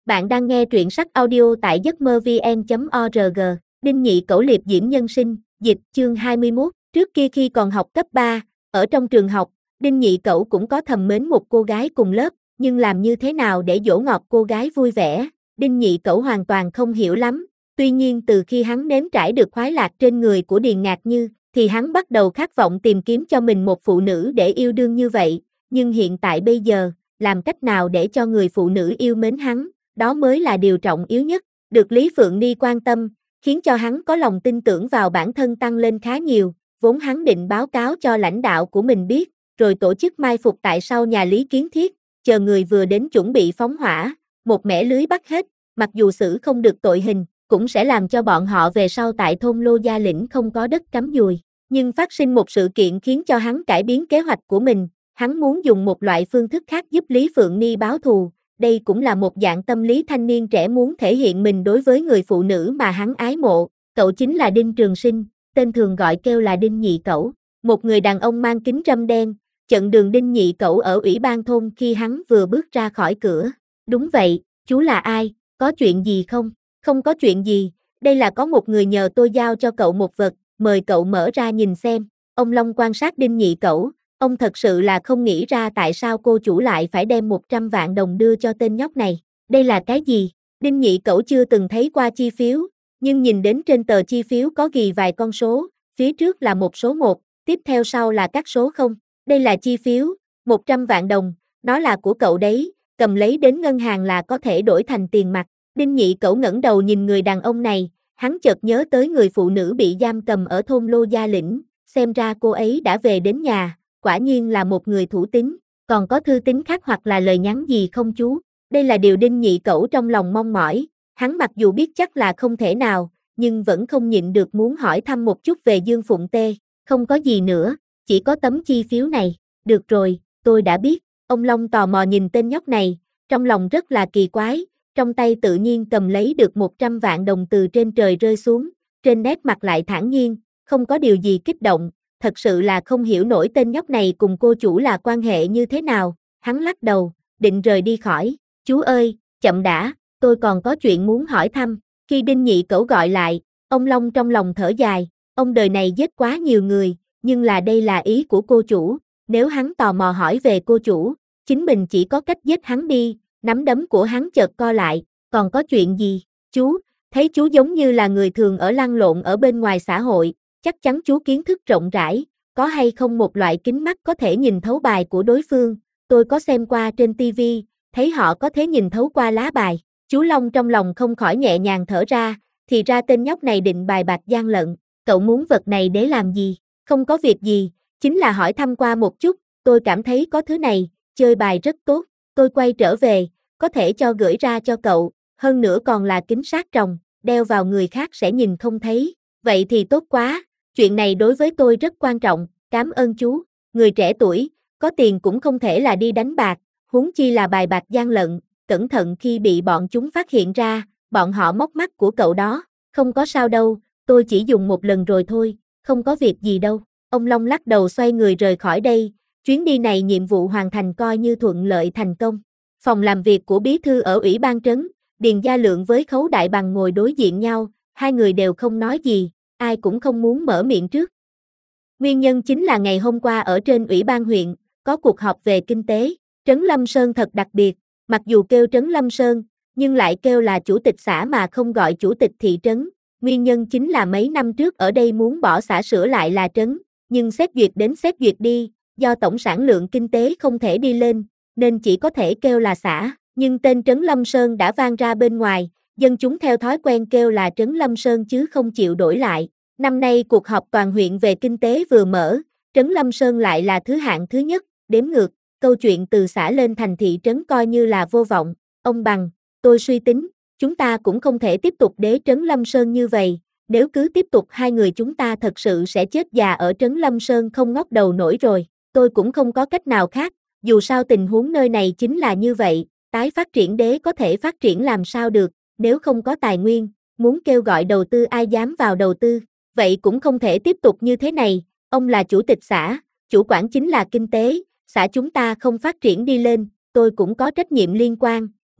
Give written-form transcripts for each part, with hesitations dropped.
Bạn đang nghe truyện sách audio tại giấc mơ vn.org. Đinh Nhị Cẩu liệp diễm nhân sinh, dịch, chương 21. Trước kia khi còn học cấp 3, ở trong trường học, Đinh Nhị Cẩu cũng có thầm mến một cô gái cùng lớp, nhưng làm như thế nào để dỗ ngọt cô gái vui vẻ, Đinh Nhị Cẩu hoàn toàn không hiểu lắm. Tuy nhiên từ khi hắn nếm trải được khoái lạc trên người của Điền Ngạc Như, thì hắn bắt đầu khát vọng tìm kiếm cho mình một phụ nữ để yêu đương như vậy, nhưng hiện tại bây giờ, làm cách nào để cho người phụ nữ yêu mến hắn, đó mới là điều trọng yếu nhất. Được Lý Phượng Ni quan tâm, khiến cho hắn có lòng tin tưởng vào bản thân tăng lên khá nhiều, vốn hắn định báo cáo cho lãnh đạo của mình biết, rồi tổ chức mai phục tại sau nhà Lý Kiến Thiết, chờ người vừa đến chuẩn bị phóng hỏa, một mẻ lưới bắt hết, mặc dù xử không được tội hình, cũng sẽ làm cho bọn họ về sau tại thôn Lô Gia Lĩnh không có đất cắm dùi. Nhưng phát sinh một sự kiện khiến cho hắn cải biến kế hoạch của mình, hắn muốn dùng một loại phương thức khác giúp Lý Phượng Ni báo thù. Đây cũng là một dạng tâm lý thanh niên trẻ muốn thể hiện mình đối với người phụ nữ mà hắn ái mộ. Cậu chính là Đinh Trường Sinh, tên thường gọi kêu là Đinh Nhị Cẩu, một người đàn ông mang kính râm đen, chặn đường Đinh Nhị Cẩu ở ủy ban thôn khi hắn vừa bước ra khỏi cửa. Đúng vậy, chú là ai, có chuyện gì không? Không có chuyện gì, đây là có một người nhờ tôi giao cho cậu một vật, mời cậu mở ra nhìn xem. Ông Long quan sát Đinh Nhị Cẩu. Ông thật sự là không nghĩ ra tại sao cô chủ lại phải đem 100 vạn đồng đưa cho tên nhóc này. Đây là cái gì? Đinh Nhị Cẩu chưa từng thấy qua chi phiếu, nhưng nhìn đến trên tờ chi phiếu có ghi vài con số, phía trước là một số 1, tiếp theo sau là các số 0. Đây là chi phiếu, 100 vạn đồng, nó là của cậu đấy, cầm lấy đến ngân hàng là có thể đổi thành tiền mặt. Đinh Nhị Cẩu ngẩng đầu nhìn người đàn ông này, hắn chợt nhớ tới người phụ nữ bị giam cầm ở thôn Lô Gia Lĩnh, xem ra cô ấy đã về đến nhà. Quả nhiên là một người thủ tín, còn có thư tín khác hoặc là lời nhắn gì không chú? Đây là điều Đinh Nhị Cẩu trong lòng mong mỏi, hắn mặc dù biết chắc là không thể nào, nhưng vẫn không nhịn được muốn hỏi thăm một chút về Dương Phụng Tê. Không có gì nữa, chỉ có tấm chi phiếu này. Được rồi, tôi đã biết. Ông Long tò mò nhìn tên nhóc này, trong lòng rất là kỳ quái, trong tay tự nhiên cầm lấy được 100 vạn đồng từ trên trời rơi xuống, trên nét mặt lại thản nhiên, không có điều gì kích động. Thật sự là không hiểu nổi tên nhóc này cùng cô chủ là quan hệ như thế nào. Hắn lắc đầu, định rời đi khỏi. Chú ơi, chậm đã, tôi còn có chuyện muốn hỏi thăm. Khi Đinh Nhị Cẩu gọi lại, ông Long trong lòng thở dài, ông đời này giết quá nhiều người, nhưng đây là ý của cô chủ, nếu hắn tò mò hỏi về cô chủ, chính mình chỉ có cách giết hắn đi. Nắm đấm của hắn chợt co lại, còn có chuyện gì? Chú, thấy chú giống như là người thường ở lăn lộn ở bên ngoài xã hội. Chắc chắn chú kiến thức rộng rãi, có hay không một loại kính mắt có thể nhìn thấu bài của đối phương? Tôi có xem qua trên TV, thấy họ có thể nhìn thấu qua lá bài. Chú Long trong lòng không khỏi nhẹ nhàng thở ra, thì ra tên nhóc này định bài bạc gian lận. Cậu muốn vật này để làm gì? Không có việc gì, chính là hỏi thăm qua một chút, tôi cảm thấy có thứ này, chơi bài rất tốt. Tôi quay trở về, có thể cho gửi ra cho cậu, hơn nữa còn là kính sát tròng, đeo vào người khác sẽ nhìn không thấy. Vậy thì tốt quá. Chuyện này đối với tôi rất quan trọng, cảm ơn chú. Người trẻ tuổi, có tiền cũng không thể là đi đánh bạc, huống chi là bài bạc gian lận, cẩn thận khi bị bọn chúng phát hiện ra, bọn họ móc mắt của cậu đó. Không có sao đâu, tôi chỉ dùng một lần rồi thôi, không có việc gì đâu. Ông Long lắc đầu xoay người rời khỏi đây, chuyến đi này nhiệm vụ hoàn thành coi như thuận lợi thành công. Phòng làm việc của bí thư ở ủy ban trấn, Điền Gia Lượng với Khấu Đại Bằng ngồi đối diện nhau, hai người đều không nói gì. Ai cũng không muốn mở miệng trước. Nguyên nhân chính là ngày hôm qua ở trên ủy ban huyện, có cuộc họp về kinh tế. Trấn Lâm Sơn thật đặc biệt, mặc dù kêu Trấn Lâm Sơn, nhưng lại kêu là chủ tịch xã mà không gọi chủ tịch thị trấn. Nguyên nhân chính là mấy năm trước ở đây muốn bỏ xã sửa lại là trấn, nhưng xét duyệt đến xét duyệt đi, do tổng sản lượng kinh tế không thể đi lên, nên chỉ có thể kêu là xã. Nhưng tên Trấn Lâm Sơn đã vang ra bên ngoài, dân chúng theo thói quen kêu là Trấn Lâm Sơn chứ không chịu đổi lại. Năm nay cuộc họp toàn huyện về kinh tế vừa mở, Trấn Lâm Sơn lại là thứ hạng thứ nhất, đếm ngược, câu chuyện từ xã lên thành thị trấn coi như là vô vọng. Ông Bằng, tôi suy tính, chúng ta cũng không thể tiếp tục để Trấn Lâm Sơn như vậy, nếu cứ tiếp tục hai người chúng ta thật sự sẽ chết già ở Trấn Lâm Sơn không ngóc đầu nổi rồi. Tôi cũng không có cách nào khác, dù sao tình huống nơi này chính là như vậy, tái phát triển đế có thể phát triển làm sao được, nếu không có tài nguyên, muốn kêu gọi đầu tư ai dám vào đầu tư. Vậy cũng không thể tiếp tục như thế này, ông là chủ tịch xã, chủ quản chính là kinh tế, xã chúng ta không phát triển đi lên, tôi cũng có trách nhiệm liên quan,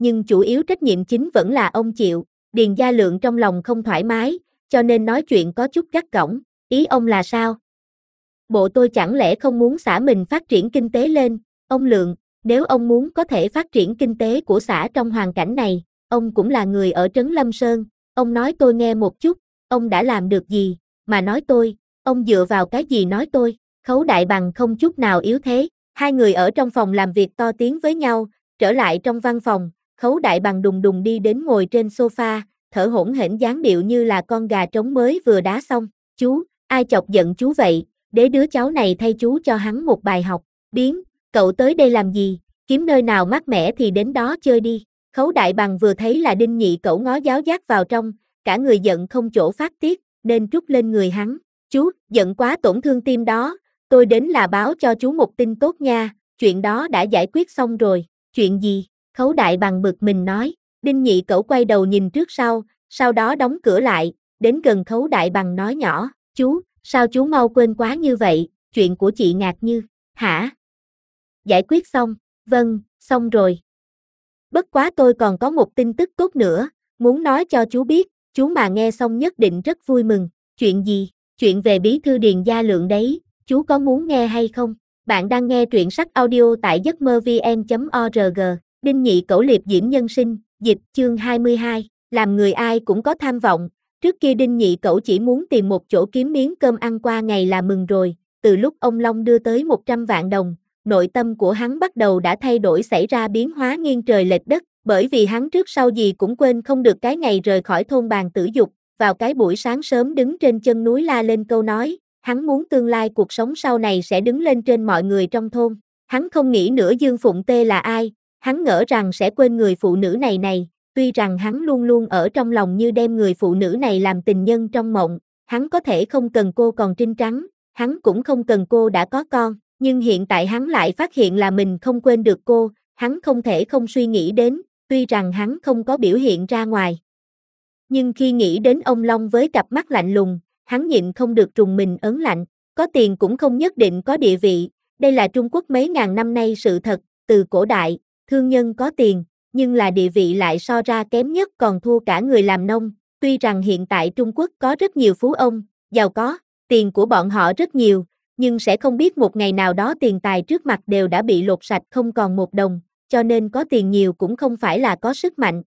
nhưng chủ yếu trách nhiệm chính vẫn là ông chịu. Điền Gia Lượng trong lòng không thoải mái, cho nên nói chuyện có chút gắt gỏng. Ý ông là sao? Bộ tôi chẳng lẽ không muốn xã mình phát triển kinh tế lên? Ông Lượng, nếu ông muốn có thể phát triển kinh tế của xã trong hoàn cảnh này, ông cũng là người ở Trấn Lâm Sơn, ông nói tôi nghe một chút, ông đã làm được gì, mà nói tôi, ông dựa vào cái gì nói tôi? Khấu Đại Bằng không chút nào yếu thế, hai người ở trong phòng làm việc to tiếng với nhau, trở lại trong văn phòng, Khấu Đại Bằng đùng đùng đi đến ngồi trên sofa, thở hổn hển dáng điệu như là con gà trống mới vừa đá xong. Chú, ai chọc giận chú vậy, để đứa cháu này thay chú cho hắn một bài học. Biến, cậu tới đây làm gì, kiếm nơi nào mát mẻ thì đến đó chơi đi. Khấu Đại Bằng vừa thấy là Đinh Nhị Cẩu ngó giáo giác vào trong, cả người giận không chỗ phát tiết, nên trút lên người hắn. Chú, giận quá tổn thương tim đó, tôi đến là báo cho chú một tin tốt nha, chuyện đó đã giải quyết xong rồi. Chuyện gì? Khấu Đại Bằng bực mình nói. Đinh Nhị Cẩu quay đầu nhìn trước sau đó đóng cửa lại, đến gần Khấu Đại Bằng nói nhỏ, chú, sao chú mau quên quá như vậy, chuyện của chị Ngạc Như, hả? Giải quyết xong, vâng, xong rồi. Bất quá tôi còn có một tin tức tốt nữa, muốn nói cho chú biết, chú mà nghe xong nhất định rất vui mừng. Chuyện gì? Chuyện về bí thư Điền Gia Lượng đấy, chú có muốn nghe hay không? Bạn đang nghe truyện sách audio tại giấcmơ-vn.org, Đinh Nhị Cẩu liệp diễm nhân sinh, dịch chương 22, làm người ai cũng có tham vọng. Trước kia Đinh Nhị Cẩu chỉ muốn tìm một chỗ kiếm miếng cơm ăn qua ngày là mừng rồi, từ lúc ông Long đưa tới 100 vạn đồng, nội tâm của hắn bắt đầu đã thay đổi, xảy ra biến hóa nghiêng trời lệch đất, bởi vì hắn trước sau gì cũng quên không được cái ngày rời khỏi thôn Bàn Tử Dục, vào cái buổi sáng sớm đứng trên chân núi la lên câu nói, hắn muốn tương lai cuộc sống sau này sẽ đứng lên trên mọi người trong thôn. Hắn không nghĩ nữa Dương Phụng Tê là ai, hắn ngỡ rằng sẽ quên người phụ nữ này, tuy rằng hắn luôn luôn ở trong lòng như đem người phụ nữ này làm tình nhân trong mộng, hắn có thể không cần cô còn trinh trắng, hắn cũng không cần cô đã có con, nhưng hiện tại hắn lại phát hiện là mình không quên được cô, hắn không thể không suy nghĩ đến, tuy rằng hắn không có biểu hiện ra ngoài. Nhưng khi nghĩ đến ông Long với cặp mắt lạnh lùng, hắn nhịn không được rùng mình ớn lạnh, có tiền cũng không nhất định có địa vị, đây là Trung Quốc mấy ngàn năm nay sự thật, từ cổ đại, thương nhân có tiền, nhưng là địa vị lại so ra kém nhất còn thua cả người làm nông, tuy rằng hiện tại Trung Quốc có rất nhiều phú ông, giàu có, tiền của bọn họ rất nhiều, nhưng sẽ không biết một ngày nào đó tiền tài trước mặt đều đã bị lột sạch không còn một đồng, cho nên có tiền nhiều cũng không phải là có sức mạnh.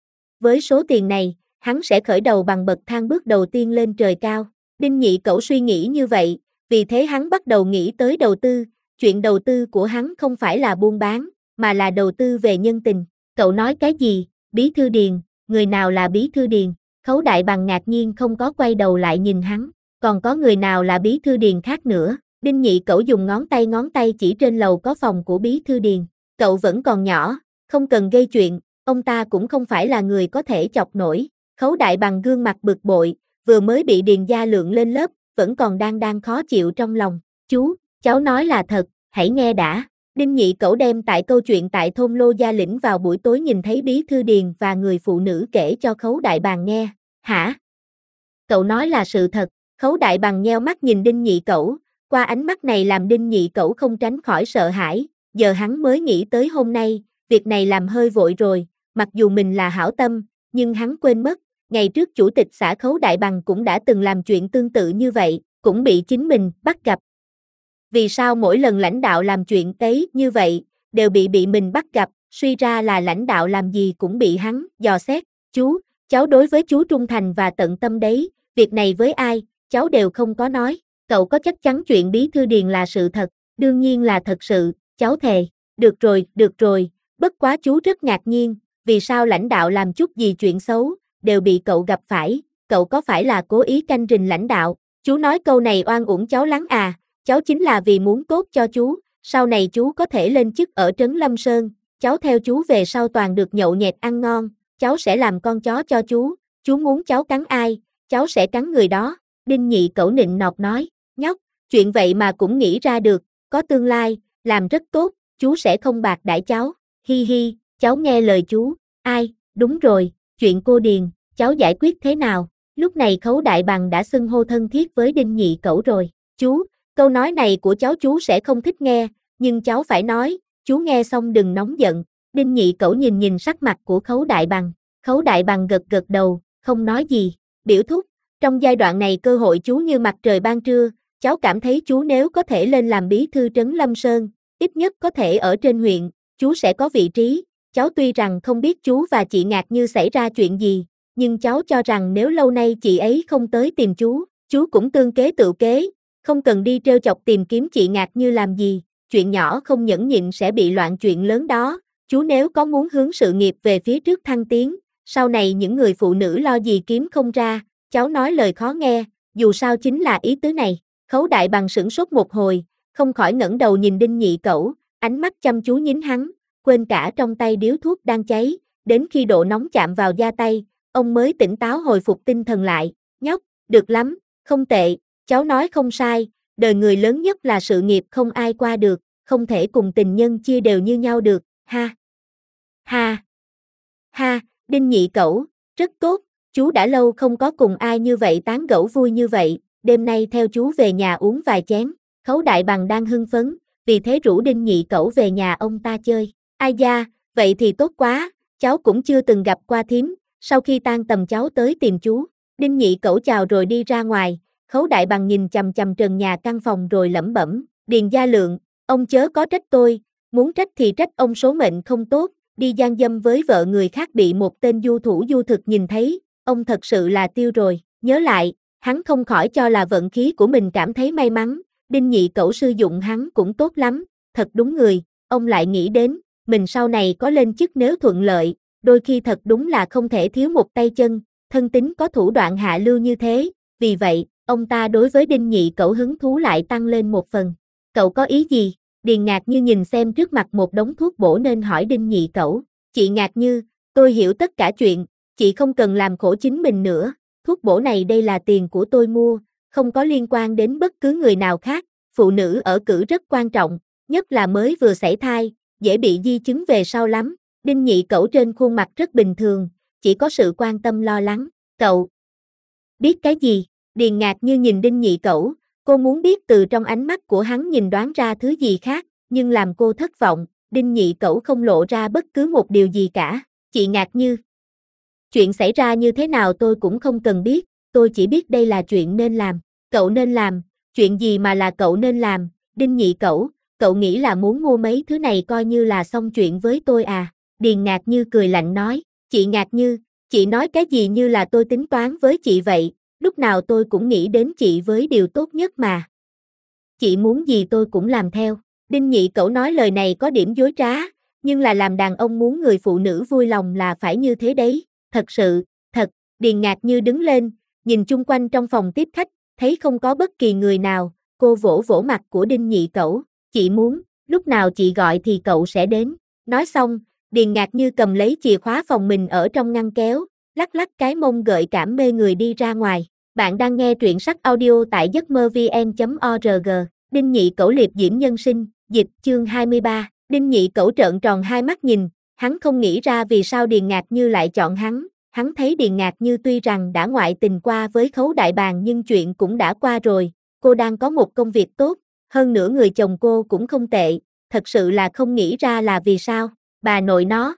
Với số tiền này, hắn sẽ khởi đầu bằng bậc thang bước đầu tiên lên trời cao. Đinh Nhị Cẩu suy nghĩ như vậy, vì thế hắn bắt đầu nghĩ tới đầu tư, chuyện đầu tư của hắn không phải là buôn bán, mà là đầu tư về nhân tình. Cậu nói cái gì? Bí thư Điền, người nào là Bí thư Điền? Khấu Đại Bằng ngạc nhiên không có quay đầu lại nhìn hắn, còn có người nào là Bí thư Điền khác nữa? Đinh Nhị Cẩu dùng ngón tay chỉ trên lầu có phòng của Bí thư Điền. Cậu vẫn còn nhỏ, không cần gây chuyện, ông ta cũng không phải là người có thể chọc nổi. Khấu Đại Bằng gương mặt bực bội, vừa mới bị Điền Gia Lượng lên lớp, vẫn còn đang khó chịu trong lòng. Chú, cháu nói là thật, hãy nghe đã. Đinh Nhị Cẩu đem tại câu chuyện tại thôn Lô Gia Lĩnh vào buổi tối nhìn thấy Bí thư Điền và người phụ nữ kể cho Khấu Đại Bằng nghe. Hả? Cậu nói là sự thật. Khấu Đại Bằng nheo mắt nhìn Đinh Nhị Cẩu, qua ánh mắt này làm Đinh Nhị Cẩu không tránh khỏi sợ hãi, giờ hắn mới nghĩ tới hôm nay, việc này làm hơi vội rồi, mặc dù mình là hảo tâm, nhưng hắn quên mất, ngày trước chủ tịch xã Khấu Đại Bằng cũng đã từng làm chuyện tương tự như vậy, cũng bị chính mình bắt gặp. Vì sao mỗi lần lãnh đạo làm chuyện ấy như vậy, đều bị mình bắt gặp, suy ra là lãnh đạo làm gì cũng bị hắn dò xét. Chú, cháu đối với chú trung thành và tận tâm đấy, việc này với ai, cháu đều không có nói. Cậu có chắc chắn chuyện Bí thư Điền là sự thật? Đương nhiên là thật sự, cháu thề. Được rồi, bất quá chú rất ngạc nhiên, vì sao lãnh đạo làm chút gì chuyện xấu, đều bị cậu gặp phải, cậu có phải là cố ý canh rình lãnh đạo? Chú nói câu này oan uổng cháu lắm à, cháu chính là vì muốn tốt cho chú, sau này chú có thể lên chức ở Trấn Lâm Sơn, cháu theo chú về sau toàn được nhậu nhẹt ăn ngon, cháu sẽ làm con chó cho chú muốn cháu cắn ai, cháu sẽ cắn người đó. Đinh Nhị Cẩu nịnh nọt nói, nhóc, chuyện vậy mà cũng nghĩ ra được, có tương lai, làm rất tốt, chú sẽ không bạc đãi cháu, hi hi, cháu nghe lời chú. Ai, đúng rồi, chuyện cô Điền, cháu giải quyết thế nào? Lúc này Khấu Đại Bằng đã xưng hô thân thiết với Đinh Nhị Cẩu rồi. Chú, câu nói này của cháu chú sẽ không thích nghe, nhưng cháu phải nói, chú nghe xong đừng nóng giận. Đinh Nhị Cẩu nhìn nhìn sắc mặt của Khấu Đại Bằng. Khấu Đại Bằng gật gật đầu, không nói gì. Biểu thúc, trong giai đoạn này cơ hội chú như mặt trời ban trưa, cháu cảm thấy chú nếu có thể lên làm bí thư trấn Lâm Sơn, ít nhất có thể ở trên huyện, chú sẽ có vị trí. Cháu tuy rằng không biết chú và chị Ngạc Như xảy ra chuyện gì, nhưng cháu cho rằng nếu lâu nay chị ấy không tới tìm chú cũng tương kế tự kế, không cần đi trêu chọc tìm kiếm chị Ngạc Như làm gì, chuyện nhỏ không nhẫn nhịn sẽ bị loạn chuyện lớn đó. Chú nếu có muốn hướng sự nghiệp về phía trước thăng tiến, sau này những người phụ nữ lo gì kiếm không ra, cháu nói lời khó nghe, dù sao chính là ý tứ này. Khấu Đại Bằng sửng sốt một hồi, không khỏi ngẩng đầu nhìn Đinh Nhị Cẩu, ánh mắt chăm chú nhín hắn, quên cả trong tay điếu thuốc đang cháy, đến khi độ nóng chạm vào da tay, ông mới tỉnh táo hồi phục tinh thần lại. Nhóc, được lắm, không tệ, cháu nói không sai, đời người lớn nhất là sự nghiệp không ai qua được, không thể cùng tình nhân chia đều như nhau được, ha. Ha. Ha, Đinh Nhị Cẩu, rất tốt, chú đã lâu không có cùng ai như vậy tán gẫu vui như vậy, đêm nay theo chú về nhà uống vài chén. Khấu Đại Bằng đang hưng phấn, vì thế rủ Đinh Nhị Cẩu về nhà ông ta chơi. Ai da, vậy thì tốt quá, cháu cũng chưa từng gặp qua thím, sau khi tan tầm cháu tới tìm chú. Đinh Nhị Cẩu chào rồi đi ra ngoài, Khấu Đại Bằng nhìn chằm chằm trần nhà căn phòng rồi lẩm bẩm, Điền Gia Lượng, ông chớ có trách tôi, muốn trách thì trách ông số mệnh không tốt, đi gian dâm với vợ người khác bị một tên du thủ du thực nhìn thấy, ông thật sự là tiêu rồi. Nhớ lại, hắn không khỏi cho là vận khí của mình cảm thấy may mắn, Đinh Nhị Cẩu sử dụng hắn cũng tốt lắm, thật đúng người, ông lại nghĩ đến, mình sau này có lên chức nếu thuận lợi, đôi khi thật đúng là không thể thiếu một tay chân, thân tính có thủ đoạn hạ lưu như thế, vì vậy, ông ta đối với Đinh Nhị Cẩu hứng thú lại tăng lên một phần. Cậu có ý gì? Điền Ngạc Như nhìn xem trước mặt một đống thuốc bổ nên hỏi Đinh Nhị Cẩu. Chị Ngạc Như, tôi hiểu tất cả chuyện, chị không cần làm khổ chính mình nữa, thuốc bổ này đây là tiền của tôi mua, không có liên quan đến bất cứ người nào khác, phụ nữ ở cữ rất quan trọng, nhất là mới vừa sảy thai, dễ bị di chứng về sau lắm. Đinh Nhị Cẩu trên khuôn mặt rất bình thường, chỉ có sự quan tâm lo lắng. Cậu biết cái gì? Điền Ngạc Như nhìn Đinh Nhị Cẩu, cô muốn biết từ trong ánh mắt của hắn nhìn đoán ra thứ gì khác, nhưng làm cô thất vọng, Đinh Nhị Cẩu không lộ ra bất cứ một điều gì cả. Chị Ngạc Như, chuyện xảy ra như thế nào tôi cũng không cần biết, tôi chỉ biết đây là chuyện nên làm. Cậu nên làm, chuyện gì mà là cậu nên làm? Đinh Nhị Cẩu, cậu nghĩ là muốn mua mấy thứ này coi như là xong chuyện với tôi à? Điền Ngạc Như cười lạnh nói, chị Ngạc Như, chị nói cái gì như là tôi tính toán với chị vậy, lúc nào tôi cũng nghĩ đến chị với điều tốt nhất mà. Chị muốn gì tôi cũng làm theo. Đinh Nhị Cẩu nói lời này có điểm dối trá, nhưng là làm đàn ông muốn người phụ nữ vui lòng là phải như thế đấy, thật sự, thật. Điền Ngạc Như đứng lên, nhìn chung quanh trong phòng tiếp khách, thấy không có bất kỳ người nào, cô vỗ vỗ mặt của Đinh Nhị Cẩu, chị muốn, lúc nào chị gọi thì cậu sẽ đến. Nói xong, Điền Ngạc Như cầm lấy chìa khóa phòng mình ở trong ngăn kéo, lắc lắc cái mông gợi cảm mê người đi ra ngoài. Bạn đang nghe truyện sách audio tại giấc mơ vn.org. Đinh Nhị Cẩu liệp diễm nhân sinh, dịch chương 23. Đinh Nhị Cẩu trợn tròn hai mắt nhìn, hắn không nghĩ ra vì sao Điền Ngạc Như lại chọn hắn thấy Điền Ngạc Như tuy rằng đã ngoại tình qua với Khấu Đại Bàng nhưng chuyện cũng đã qua rồi, cô đang có một công việc tốt, hơn nữa người chồng cô cũng không tệ, thật sự là không nghĩ ra là vì sao, bà nội nó.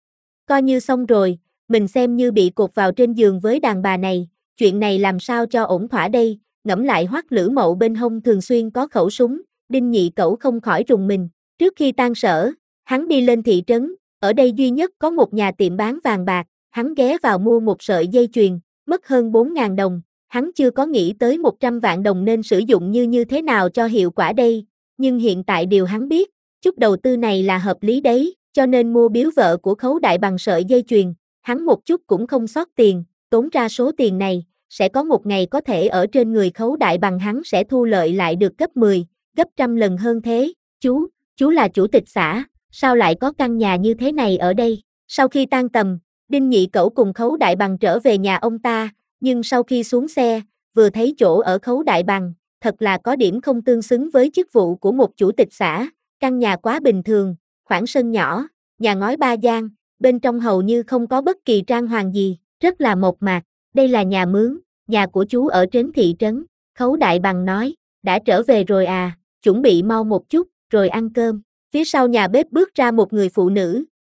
Coi như xong rồi, mình xem như bị cột vào trên giường với đàn bà này, chuyện này làm sao cho ổn thỏa đây, ngẫm lại Hoắc Lữ Mậu bên hông thường xuyên có khẩu súng, Đinh Nhị Cẩu không khỏi rùng mình. Trước khi tan sở, hắn đi lên thị trấn, ở đây duy nhất có một nhà tiệm bán vàng bạc, hắn ghé vào mua một sợi dây chuyền, mất hơn 4.000 đồng, hắn chưa có nghĩ tới 100 vạn đồng nên sử dụng như thế nào cho hiệu quả đây, nhưng hiện tại điều hắn biết, chút đầu tư này là hợp lý đấy, cho nên mua biếu vợ của Khấu Đại Bằng sợi dây chuyền, hắn một chút cũng không sót tiền, tốn ra số tiền này, sẽ có một ngày có thể ở trên người Khấu Đại Bằng hắn sẽ thu lợi lại được gấp 10, gấp trăm lần hơn thế. Chú là chủ tịch xã, sao lại có căn nhà như thế này ở đây? Sau khi tan tầm, Đinh Nhị Cẩu cùng Khấu Đại Bằng trở về nhà ông ta, nhưng sau khi xuống xe, vừa thấy chỗ ở Khấu Đại Bằng, thật là có điểm không tương xứng với chức vụ của một chủ tịch xã, căn nhà quá bình thường, khoảng sân nhỏ, nhà ngói ba gian, bên trong hầu như không có bất kỳ trang hoàng gì, rất là mộc mạc. Đây là nhà mướn, nhà của chú ở trên thị trấn. Khấu Đại Bằng nói, đã trở về rồi à, chuẩn bị mau một chút, rồi ăn cơm. Phía sau nhà bếp bước ra một người phụ nữ,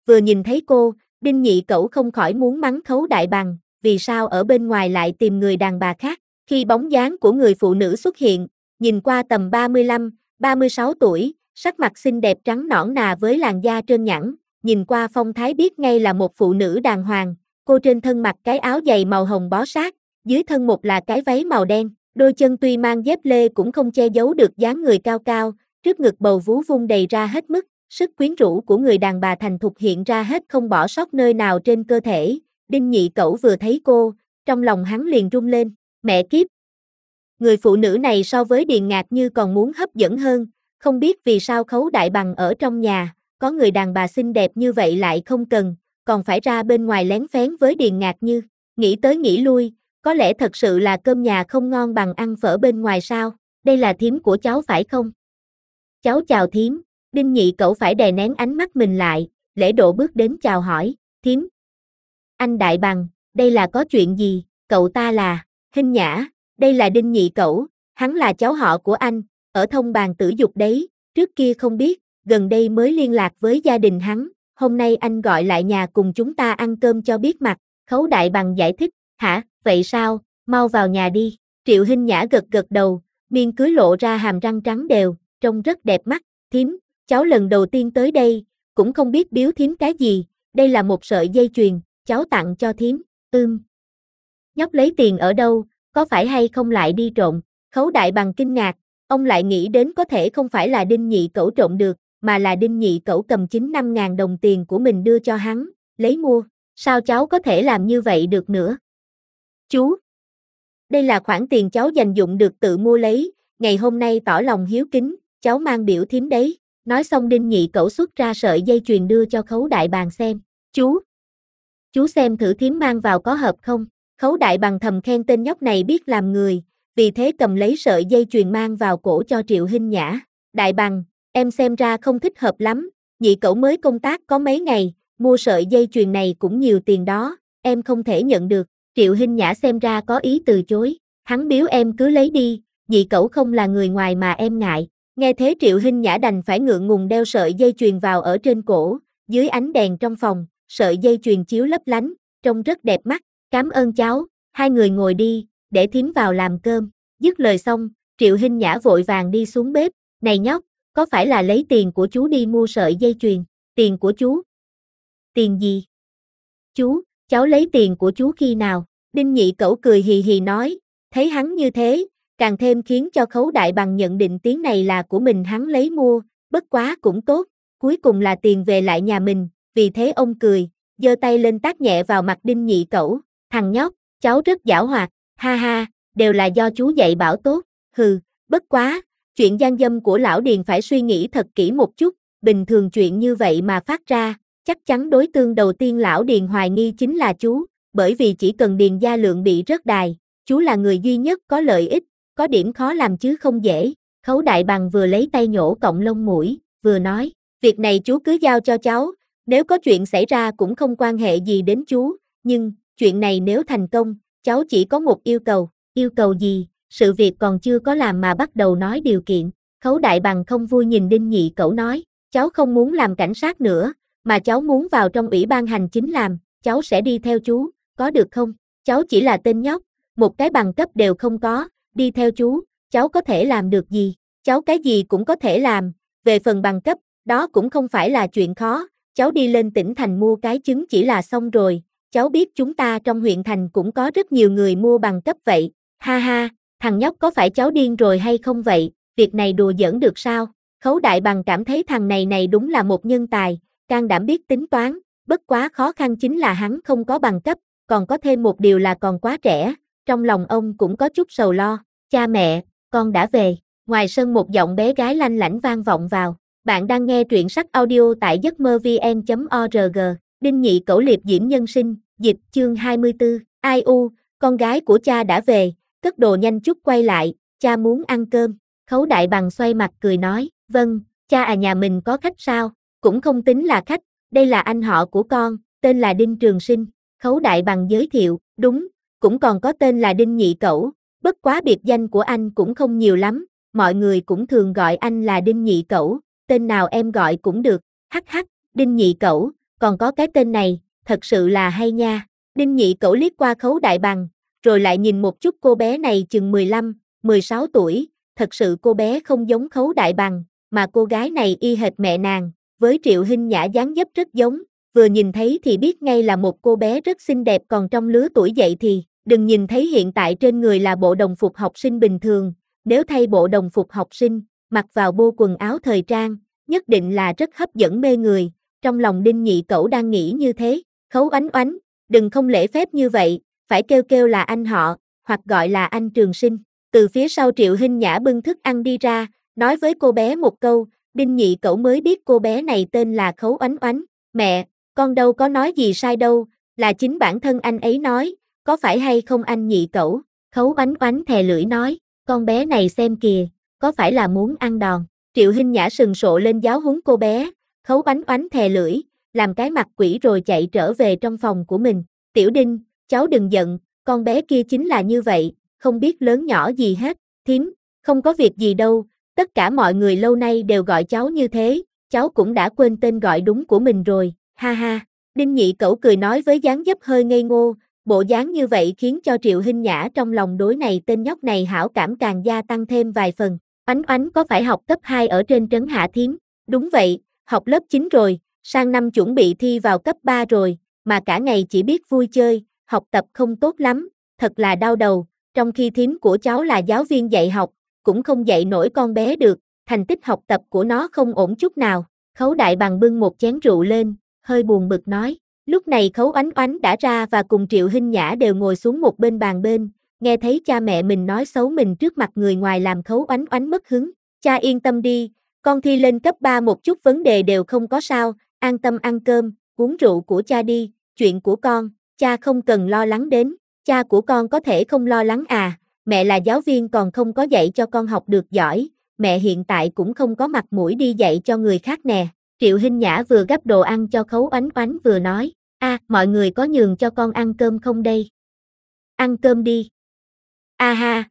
vừa nhìn thấy cô, Đinh Nhị Cẩu không khỏi muốn mắng Khấu Đại Bằng, vì sao ở bên ngoài lại tìm người đàn bà khác, khi bóng dáng của người phụ nữ xuất hiện, nhìn qua tầm 35, 36 tuổi, sắc mặt xinh đẹp trắng nõn nà với làn da trơn nhẵn, nhìn qua phong thái biết ngay là một phụ nữ đàng hoàng, cô trên thân mặc cái áo dày màu hồng bó sát, dưới thân một là cái váy màu đen, đôi chân tuy mang dép lê cũng không che giấu được dáng người cao cao, trước ngực bầu vú vung đầy ra hết mức, sức quyến rũ của người đàn bà thành thục hiện ra hết không bỏ sót nơi nào trên cơ thể. Đinh Nhị Cẩu vừa thấy cô, trong lòng hắn liền rung lên, mẹ kiếp. Người phụ nữ này so với Điền Ngạc Như còn muốn hấp dẫn hơn, không biết vì sao Khấu Đại Bằng ở trong nhà, có người đàn bà xinh đẹp như vậy lại không cần, còn phải ra bên ngoài lén phén với Điền Ngạc Như, nghĩ tới nghĩ lui, có lẽ thật sự là cơm nhà không ngon bằng ăn phở bên ngoài sao, đây là thím của cháu phải không? Cháu chào thím, Đinh Nhị Cẩu phải đè nén ánh mắt mình lại, lễ độ bước đến chào hỏi, thím. Anh Đại Bằng, đây là có chuyện gì, cậu ta là, Hinh Nhã, đây là Đinh Nhị Cẩu, hắn là cháu họ của anh, ở thông bàn tử dục đấy, trước kia không biết, gần đây mới liên lạc với gia đình hắn, hôm nay anh gọi lại nhà cùng chúng ta ăn cơm cho biết mặt, Khấu Đại Bằng giải thích, hả, vậy sao, mau vào nhà đi, Triệu Hinh Nhã gật gật đầu, miệng cưới lộ ra hàm răng trắng đều, trông rất đẹp mắt, thím, cháu lần đầu tiên tới đây, cũng không biết biếu thím cái gì, đây là một sợi dây chuyền, cháu tặng cho thím, Nhóc lấy tiền ở đâu, có phải hay không lại đi trộm, Khấu Đại Bằng kinh ngạc, ông lại nghĩ đến có thể không phải là Đinh Nhị Cẩu trộm được, mà là Đinh Nhị Cẩu cầm 9-5 ngàn đồng tiền của mình đưa cho hắn, lấy mua, sao cháu có thể làm như vậy được nữa? Chú, đây là khoản tiền cháu dành dụng được tự mua lấy, ngày hôm nay tỏ lòng hiếu kính, cháu mang biểu thím đấy, nói xong Đinh Nhị Cẩu xuất ra sợi dây chuyền đưa cho Khấu Đại Bằng xem, chú xem thử thím mang vào có hợp không? Khấu Đại Bằng thầm khen tên nhóc này biết làm người, vì thế cầm lấy sợi dây chuyền mang vào cổ cho Triệu Hinh Nhã. Đại Bằng, em xem ra không thích hợp lắm, Nhị Cẩu mới công tác có mấy ngày, mua sợi dây chuyền này cũng nhiều tiền đó, em không thể nhận được. Triệu Hinh Nhã xem ra có ý từ chối, hắn biếu em cứ lấy đi, Nhị Cẩu không là người ngoài mà em ngại. Nghe thế Triệu Hinh Nhã đành phải ngượng ngùng đeo sợi dây chuyền vào ở trên cổ, dưới ánh đèn trong phòng, sợi dây chuyền chiếu lấp lánh, trông rất đẹp mắt. Cảm ơn cháu, hai người ngồi đi, để thím vào làm cơm. Dứt lời xong, Triệu Hinh Nhã vội vàng đi xuống bếp. Này nhóc, có phải là lấy tiền của chú đi mua sợi dây chuyền? Tiền của chú? Tiền gì? Chú, cháu lấy tiền của chú khi nào? Đinh Nhị Cẩu cười hì hì nói, thấy hắn như thế, càng thêm khiến cho Khấu Đại Bằng nhận định tiếng này là của mình hắn lấy mua, bất quá cũng tốt, cuối cùng là tiền về lại nhà mình, vì thế ông cười, giơ tay lên tát nhẹ vào mặt Đinh Nhị Cẩu, thằng nhóc, cháu rất giảo hoạt, ha ha, đều là do chú dạy bảo tốt, hừ, bất quá, chuyện gian dâm của lão Điền phải suy nghĩ thật kỹ một chút, bình thường chuyện như vậy mà phát ra, chắc chắn đối tượng đầu tiên lão Điền hoài nghi chính là chú, bởi vì chỉ cần Điền Gia Lượng bị rớt đài, chú là người duy nhất có lợi ích, có điểm khó làm chứ không dễ. Khấu Đại Bằng vừa lấy tay nhổ cọng lông mũi, vừa nói, việc này chú cứ giao cho cháu, nếu có chuyện xảy ra cũng không quan hệ gì đến chú, nhưng, chuyện này nếu thành công, cháu chỉ có một yêu cầu gì, sự việc còn chưa có làm mà bắt đầu nói điều kiện. Khấu Đại Bằng không vui nhìn Đinh Nhị Cẩu nói, cháu không muốn làm cảnh sát nữa, mà cháu muốn vào trong ủy ban hành chính làm, cháu sẽ đi theo chú, có được không? Cháu chỉ là tên nhóc, một cái bằng cấp đều không có, đi theo chú, cháu có thể làm được gì? Cháu cái gì cũng có thể làm, về phần bằng cấp, đó cũng không phải là chuyện khó, cháu đi lên tỉnh thành mua cái chứng chỉ là xong rồi, cháu biết chúng ta trong huyện thành cũng có rất nhiều người mua bằng cấp vậy, ha ha, thằng nhóc có phải cháu điên rồi hay không vậy, việc này đùa giỡn được sao? Khấu Đại Bằng cảm thấy thằng này đúng là một nhân tài, can đảm biết tính toán, bất quá khó khăn chính là hắn không có bằng cấp, còn có thêm một điều là còn quá trẻ, trong lòng ông cũng có chút sầu lo, cha mẹ, con đã về, ngoài sân một giọng bé gái lanh lảnh vang vọng vào, bạn đang nghe truyện sách audio tại giấc mơ vn.org, Đinh Nhị Cẩu liệp diễm nhân sinh, dịch chương 24, ai u, con gái của cha đã về, cất đồ nhanh chút quay lại, cha muốn ăn cơm, Khấu Đại Bằng xoay mặt cười nói, vâng, cha à nhà mình có khách sao, cũng không tính là khách, đây là anh họ của con, tên là Đinh Trường Sinh, Khấu Đại Bằng giới thiệu, đúng, cũng còn có tên là Đinh Nhị Cẩu, bất quá biệt danh của anh cũng không nhiều lắm, mọi người cũng thường gọi anh là Đinh Nhị Cẩu, tên nào em gọi cũng được, hắc hắc, Đinh Nhị Cẩu, còn có cái tên này, thật sự là hay nha. Đinh Nhị Cẩu liếc qua Khấu Đại Bằng, rồi lại nhìn một chút cô bé này chừng 15, 16 tuổi, thật sự cô bé không giống Khấu Đại Bằng, mà cô gái này y hệt mẹ nàng, với Triệu Hinh Nhã dáng dấp rất giống, vừa nhìn thấy thì biết ngay là một cô bé rất xinh đẹp, còn trong lứa tuổi dậy thì, đừng nhìn thấy hiện tại trên người là bộ đồng phục học sinh bình thường, nếu thay bộ đồng phục học sinh, mặc vào bộ quần áo thời trang, nhất định là rất hấp dẫn mê người. Trong lòng Đinh Nhị Cẩu đang nghĩ như thế, Khấu Oánh Oánh, đừng không lễ phép như vậy, phải kêu kêu là anh họ, hoặc gọi là anh Trường Sinh. Từ phía sau Triệu Hinh Nhã bưng thức ăn đi ra, nói với cô bé một câu, Đinh Nhị Cẩu mới biết cô bé này tên là Khấu Oánh Oánh. Mẹ, con đâu có nói gì sai đâu, là chính bản thân anh ấy nói, có phải hay không anh Nhị Cẩu? Khấu Oánh Oánh thè lưỡi nói, con bé này xem kìa, có phải là muốn ăn đòn? Triệu Hinh Nhã sừng sộ lên giáo huấn cô bé, Khấu Oánh Oánh thè lưỡi, làm cái mặt quỷ rồi chạy trở về trong phòng của mình. Tiểu Đinh, cháu đừng giận, con bé kia chính là như vậy, không biết lớn nhỏ gì hết. Thím, không có việc gì đâu, tất cả mọi người lâu nay đều gọi cháu như thế, cháu cũng đã quên tên gọi đúng của mình rồi, ha ha. Đinh Nhị Cẩu cười nói với dáng dấp hơi ngây ngô, bộ dáng như vậy khiến cho Triệu Hinh Nhã trong lòng đối này tên nhóc này hảo cảm càng gia tăng thêm vài phần. Oánh Oánh có phải học cấp 2 ở trên trấn hả thím? Đúng vậy, học lớp 9 rồi, sang năm chuẩn bị thi vào cấp 3 rồi, mà cả ngày chỉ biết vui chơi, học tập không tốt lắm, thật là đau đầu, trong khi thím của cháu là giáo viên dạy học, cũng không dạy nổi con bé được, thành tích học tập của nó không ổn chút nào. Khấu Đại Bằng bưng một chén rượu lên, hơi buồn bực nói. Lúc này Khấu Oánh Oánh đã ra và cùng Triệu Hinh Nhã đều ngồi xuống một bên bàn bên, nghe thấy cha mẹ mình nói xấu mình trước mặt người ngoài làm Khấu Oánh Oánh mất hứng. Cha yên tâm đi, con thi lên cấp 3 một chút vấn đề đều không có sao, an tâm ăn cơm, uống rượu của cha đi, chuyện của con, cha không cần lo lắng đến, cha của con có thể không lo lắng à, mẹ là giáo viên còn không có dạy cho con học được giỏi, mẹ hiện tại cũng không có mặt mũi đi dạy cho người khác nè. Triệu Hinh Nhã vừa gắp đồ ăn cho Khấu Oánh Oánh vừa nói, mọi người có nhường cho con ăn cơm không đây? Ăn cơm đi. Ha.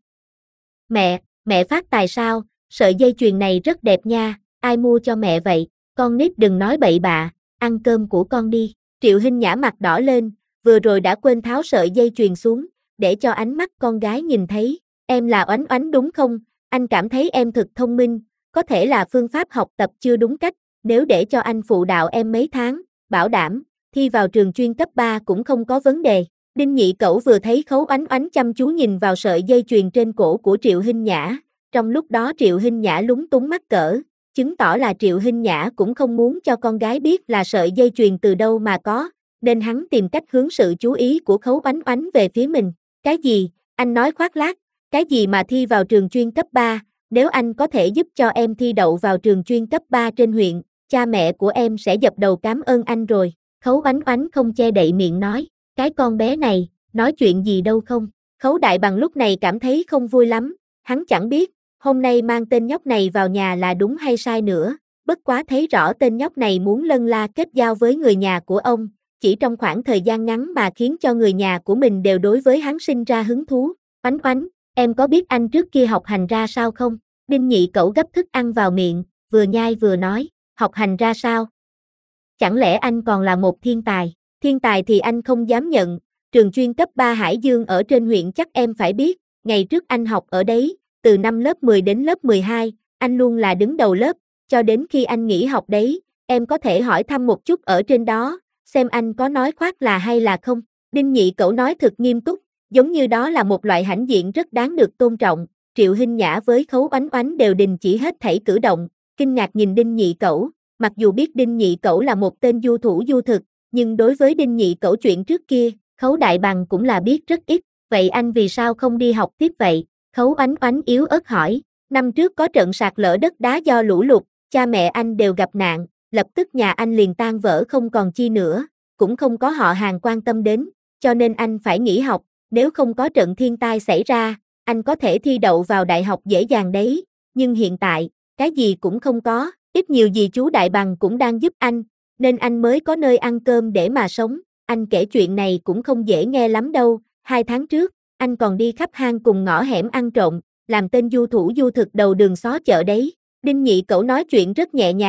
Mẹ phát tài sao, sợi dây chuyền này rất đẹp nha, ai mua cho mẹ vậy? Con nít đừng nói bậy bạ, ăn cơm của con đi. Triệu Hinh Nhã mặt đỏ lên, vừa rồi đã quên tháo sợi dây chuyền xuống, để cho ánh mắt con gái nhìn thấy. Em là Oánh Oánh đúng không? Anh cảm thấy em thực thông minh, có thể là phương pháp học tập chưa đúng cách, nếu để cho anh phụ đạo em mấy tháng, bảo đảm, thi vào trường chuyên cấp 3 cũng không có vấn đề. Đinh Nhị Cẩu vừa thấy Khấu Oánh Oánh chăm chú nhìn vào sợi dây chuyền trên cổ của Triệu Hinh Nhã, trong lúc đó Triệu Hinh Nhã lúng túng mắc cỡ, chứng tỏ là Triệu Hinh Nhã cũng không muốn cho con gái biết là sợi dây chuyền từ đâu mà có, nên hắn tìm cách hướng sự chú ý của Khấu Oánh Oánh về phía mình. Cái gì? Anh nói khoác lác, cái gì mà thi vào trường chuyên cấp 3, nếu anh có thể giúp cho em thi đậu vào trường chuyên cấp 3 trên huyện, cha mẹ của em sẽ dập đầu cảm ơn anh rồi. Khấu Oánh Oánh không che đậy miệng nói, cái con bé này, nói chuyện gì đâu không. Khấu Đại Bằng lúc này cảm thấy không vui lắm, hắn chẳng biết, hôm nay mang tên nhóc này vào nhà là đúng hay sai nữa, bất quá thấy rõ tên nhóc này muốn lân la kết giao với người nhà của ông, chỉ trong khoảng thời gian ngắn mà khiến cho người nhà của mình đều đối với hắn sinh ra hứng thú. Oánh Oánh, em có biết anh trước kia học hành ra sao không? Đinh Nhị Cẩu gấp thức ăn vào miệng, vừa nhai vừa nói, học hành ra sao? Chẳng lẽ anh còn là một thiên tài? Thiên tài thì anh không dám nhận, trường chuyên cấp 3 Hải Dương ở trên huyện chắc em phải biết, ngày trước anh học ở đấy, từ năm lớp 10 đến lớp 12, anh luôn là đứng đầu lớp, cho đến khi anh nghỉ học đấy, em có thể hỏi thăm một chút ở trên đó, xem anh có nói khoác là hay là không. Đinh Nhị Cẩu nói thật nghiêm túc, giống như đó là một loại hãnh diện rất đáng được tôn trọng. Triệu Hinh Nhã với Khấu Oánh Oánh đều đình chỉ hết thảy cử động, kinh ngạc nhìn Đinh Nhị Cẩu, mặc dù biết Đinh Nhị Cẩu là một tên du thủ du thực, nhưng đối với Đinh Nhị Cẩu chuyện trước kia, Khấu Đại Bằng cũng là biết rất ít, vậy anh vì sao không đi học tiếp vậy? Khấu Oánh Oánh yếu ớt hỏi, năm trước có trận sạt lở đất đá do lũ lụt, cha mẹ anh đều gặp nạn, lập tức nhà anh liền tan vỡ không còn chi nữa, cũng không có họ hàng quan tâm đến, cho nên anh phải nghỉ học, nếu không có trận thiên tai xảy ra, anh có thể thi đậu vào đại học dễ dàng đấy, nhưng hiện tại, cái gì cũng không có, ít nhiều gì chú Đại Bằng cũng đang giúp anh, nên anh mới có nơi ăn cơm để mà sống. Anh kể chuyện này cũng không dễ nghe lắm đâu, 2 tháng trước, anh còn đi khắp hang cùng ngõ hẻm ăn trộm, làm tên du thủ du thực đầu đường xó chợ đấy. Đinh Nhị Cẩu nói chuyện rất nhẹ nhàng,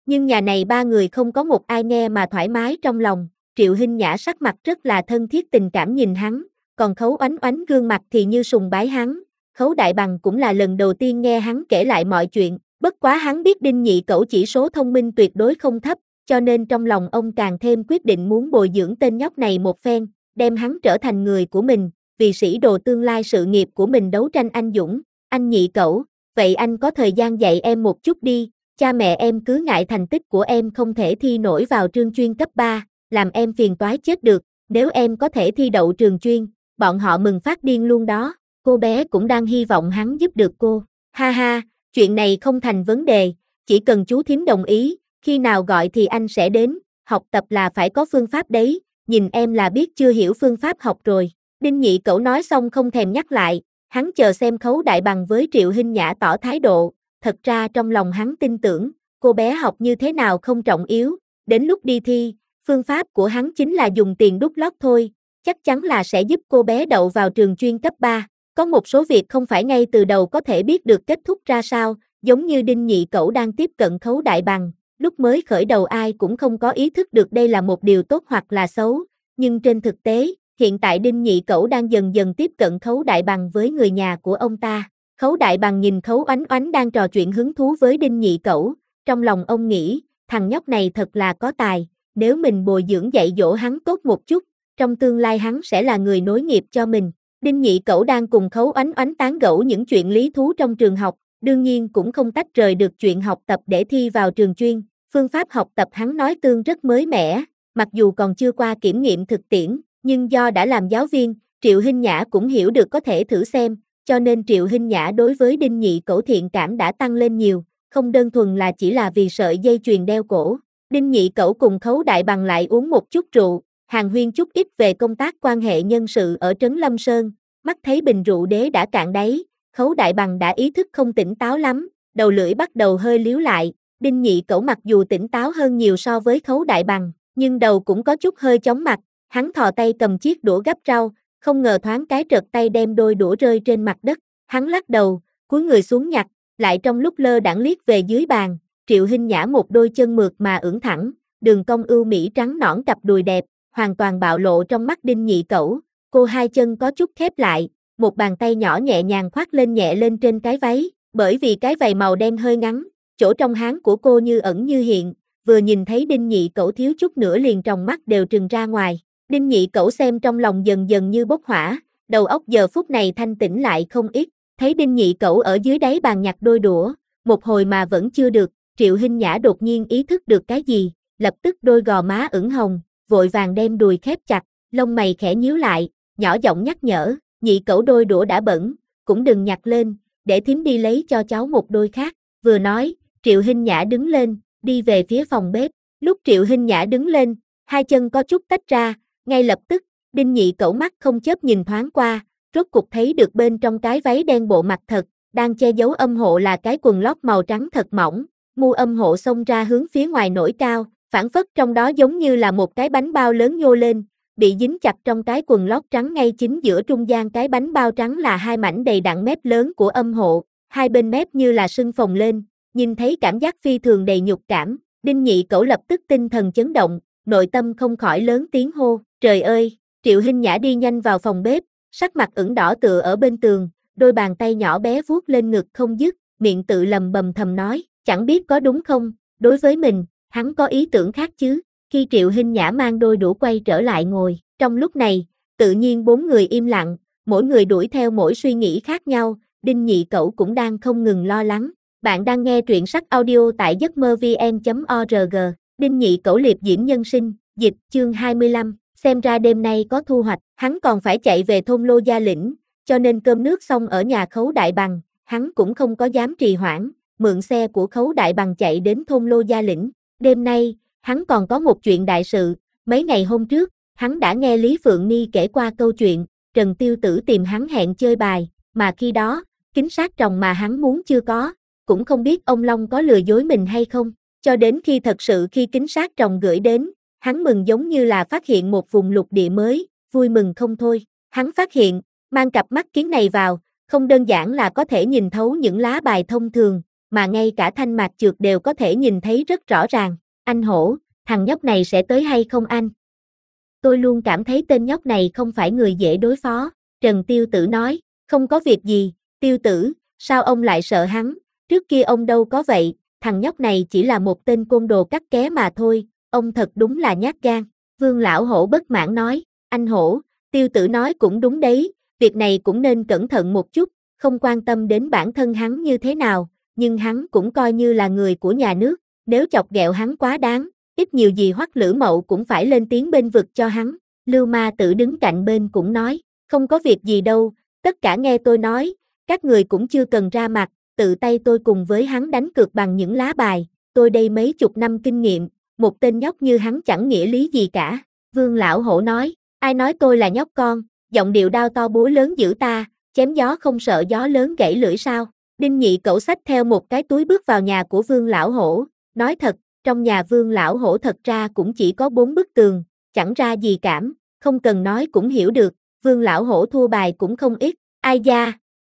Nhưng nhà này ba người không có một ai nghe mà thoải mái trong lòng, Triệu Hinh Nhã sắc mặt rất là thân thiết tình cảm nhìn hắn, còn Khấu Oánh Oánh gương mặt thì như sùng bái hắn. Khấu Đại Bằng cũng là lần đầu tiên nghe hắn kể lại mọi chuyện, bất quá hắn biết Đinh Nhị Cẩu chỉ số thông minh tuyệt đối không thấp, cho nên trong lòng ông càng thêm quyết định muốn bồi dưỡng tên nhóc này một phen, đem hắn trở thành người của mình, vì sĩ đồ tương lai sự nghiệp của mình đấu tranh anh dũng. Anh Nhị Cẩu, vậy anh có thời gian dạy em một chút đi, cha mẹ em cứ ngại thành tích của em không thể thi nổi vào trường chuyên cấp 3, làm em phiền toái chết được, nếu em có thể thi đậu trường chuyên, bọn họ mừng phát điên luôn đó. Cô bé cũng đang hy vọng hắn giúp được cô. Ha ha, chuyện này không thành vấn đề, chỉ cần chú thím đồng ý, khi nào gọi thì anh sẽ đến, học tập là phải có phương pháp đấy, nhìn em là biết chưa hiểu phương pháp học rồi. Đinh Nhị Cẩu nói xong không thèm nhắc lại, hắn chờ xem Khấu Đại Bằng với Triệu Hinh Nhã tỏ thái độ, thật ra trong lòng hắn tin tưởng, cô bé học như thế nào không trọng yếu, đến lúc đi thi, phương pháp của hắn chính là dùng tiền đút lót thôi, chắc chắn là sẽ giúp cô bé đậu vào trường chuyên cấp 3. Có một số việc không phải ngay từ đầu có thể biết được kết thúc ra sao, giống như Đinh Nhị Cẩu đang tiếp cận Khấu Đại Bằng, lúc mới khởi đầu ai cũng không có ý thức được đây là một điều tốt hoặc là xấu, nhưng trên thực tế, hiện tại Đinh Nhị Cẩu đang dần dần tiếp cận Khấu Đại Bằng với người nhà của ông ta. Khấu Đại Bằng nhìn Khấu Oánh Oánh đang trò chuyện hứng thú với Đinh Nhị Cẩu, trong lòng ông nghĩ, thằng nhóc này thật là có tài, nếu mình bồi dưỡng dạy dỗ hắn tốt một chút, trong tương lai hắn sẽ là người nối nghiệp cho mình. Đinh Nhị Cẩu đang cùng Khấu Oánh Oánh tán gẫu những chuyện lý thú trong trường học, đương nhiên cũng không tách rời được chuyện học tập để thi vào trường chuyên, phương pháp học tập hắn nói tương rất mới mẻ, mặc dù còn chưa qua kiểm nghiệm thực tiễn, nhưng do đã làm giáo viên, Triệu Hinh Nhã cũng hiểu được có thể thử xem, cho nên Triệu Hinh Nhã đối với Đinh Nhị Cẩu thiện cảm đã tăng lên nhiều, không đơn thuần là chỉ là vì sợi dây chuyền đeo cổ. Đinh Nhị Cẩu cùng Khấu Đại Bằng lại uống một chút rượu, hàn huyên chút ít về công tác quan hệ nhân sự ở Trấn Lâm Sơn, mắt thấy bình rượu đế đã cạn đáy, Khấu Đại Bằng đã ý thức không tỉnh táo lắm, đầu lưỡi bắt đầu hơi líu lại, Đinh Nhị Cẩu mặc dù tỉnh táo hơn nhiều so với Khấu Đại Bằng, nhưng đầu cũng có chút hơi chóng mặt, hắn thò tay cầm chiếc đũa gắp rau, không ngờ thoáng cái trật tay đem đôi đũa rơi trên mặt đất, hắn lắc đầu, cúi người xuống nhặt, lại trong lúc lơ đãng liếc về dưới bàn, Triệu Hinh Nhã một đôi chân mượt mà ưỡn thẳng, đường cong ưu mỹ trắng nõn cặp đùi đẹp, hoàn toàn bạo lộ trong mắt Đinh Nhị Cẩu, cô hai chân có chút khép lại, một bàn tay nhỏ nhẹ nhàng khoác lên nhẹ lên trên cái váy, bởi vì cái váy màu đen hơi ngắn, chỗ trong háng của cô như ẩn như hiện, vừa nhìn thấy Đinh Nhị Cẩu thiếu chút nữa liền tròng mắt đều trừng ra ngoài. Đinh Nhị Cẩu xem trong lòng dần dần như bốc hỏa, đầu óc giờ phút này thanh tĩnh lại không ít, thấy Đinh Nhị Cẩu ở dưới đáy bàn nhặt đôi đũa, một hồi mà vẫn chưa được, Triệu Hinh Nhã đột nhiên ý thức được cái gì, lập tức đôi gò má ửng hồng, vội vàng đem đùi khép chặt, lông mày khẽ nhíu lại, nhỏ giọng nhắc nhở, Nhị Cẩu đôi đũa đã bẩn, cũng đừng nhặt lên, để thím đi lấy cho cháu một đôi khác, vừa nói, Triệu Hinh Nhã đứng lên, đi về phía phòng bếp, lúc Triệu Hinh Nhã đứng lên, hai chân có chút tách ra, ngay lập tức, Đinh Nhị Cẩu mắt không chớp nhìn thoáng qua, rốt cục thấy được bên trong cái váy đen bộ mặt thật, đang che giấu âm hộ là cái quần lót màu trắng thật mỏng, mu âm hộ xông ra hướng phía ngoài nổi cao, phản phất trong đó giống như là một cái bánh bao lớn nhô lên, bị dính chặt trong cái quần lót trắng ngay chính giữa trung gian cái bánh bao trắng là hai mảnh đầy đặn mép lớn của âm hộ, hai bên mép như là sưng phồng lên, nhìn thấy cảm giác phi thường đầy nhục cảm, Đinh Nhị Cẩu lập tức tinh thần chấn động, nội tâm không khỏi lớn tiếng hô, trời ơi, Triệu Hinh Nhã đi nhanh vào phòng bếp, sắc mặt ửng đỏ tựa ở bên tường, đôi bàn tay nhỏ bé vuốt lên ngực không dứt, miệng tự lầm bầm thầm nói, chẳng biết có đúng không, đối với mình, hắn có ý tưởng khác chứ, khi Triệu Hinh Nhã mang đôi đũa quay trở lại ngồi, trong lúc này, tự nhiên bốn người im lặng, mỗi người đuổi theo mỗi suy nghĩ khác nhau, Đinh Nhị Cẩu cũng đang không ngừng lo lắng, bạn đang nghe truyện sách audio tại giấc mơ vn.org, Đinh Nhị Cẩu liệp diễm nhân sinh, dịch chương 25, xem ra đêm nay có thu hoạch, hắn còn phải chạy về thôn Lô Gia Lĩnh, cho nên cơm nước xong ở nhà Khấu Đại Bằng, hắn cũng không có dám trì hoãn, mượn xe của Khấu Đại Bằng chạy đến thôn Lô Gia Lĩnh, đêm nay, hắn còn có một chuyện đại sự, mấy ngày hôm trước, hắn đã nghe Lý Phượng Ni kể qua câu chuyện, Trần Tiêu Tử tìm hắn hẹn chơi bài, mà khi đó, kính sát rồng mà hắn muốn chưa có, cũng không biết ông Long có lừa dối mình hay không, cho đến khi thật sự khi kính sát rồng gửi đến, hắn mừng giống như là phát hiện một vùng lục địa mới, vui mừng không thôi, hắn phát hiện, mang cặp mắt kiến này vào, không đơn giản là có thể nhìn thấu những lá bài thông thường, mà ngay cả thanh mạc trược đều có thể nhìn thấy rất rõ ràng. Anh Hổ, thằng nhóc này sẽ tới hay không anh? Tôi luôn cảm thấy tên nhóc này không phải người dễ đối phó. Trần Tiêu Tử nói, không có việc gì, Tiêu Tử, sao ông lại sợ hắn? Trước kia ông đâu có vậy, thằng nhóc này chỉ là một tên côn đồ cắt ké mà thôi, ông thật đúng là nhát gan. Vương Lão Hổ bất mãn nói, anh Hổ, Tiêu Tử nói cũng đúng đấy, việc này cũng nên cẩn thận một chút, không quan tâm đến bản thân hắn như thế nào, nhưng hắn cũng coi như là người của nhà nước, nếu chọc ghẹo hắn quá đáng, ít nhiều gì Hoắc Lữ Mậu cũng phải lên tiếng bên vực cho hắn. Lưu Ma Tử đứng cạnh bên cũng nói, không có việc gì đâu, tất cả nghe tôi nói, các người cũng chưa cần ra mặt, tự tay tôi cùng với hắn đánh cược bằng những lá bài, tôi đây mấy chục năm kinh nghiệm, một tên nhóc như hắn chẳng nghĩa lý gì cả. Vương Lão Hổ nói, ai nói tôi là nhóc con, giọng điệu đao to búa lớn dữ ta, chém gió không sợ gió lớn gãy lưỡi sao. Đinh Nhị Cẩu xách theo một cái túi bước vào nhà của Vương Lão Hổ, nói thật, trong nhà Vương Lão Hổ thật ra cũng chỉ có 4 bức tường, chẳng ra gì cảm, không cần nói cũng hiểu được, Vương Lão Hổ thua bài cũng không ít. Ai da?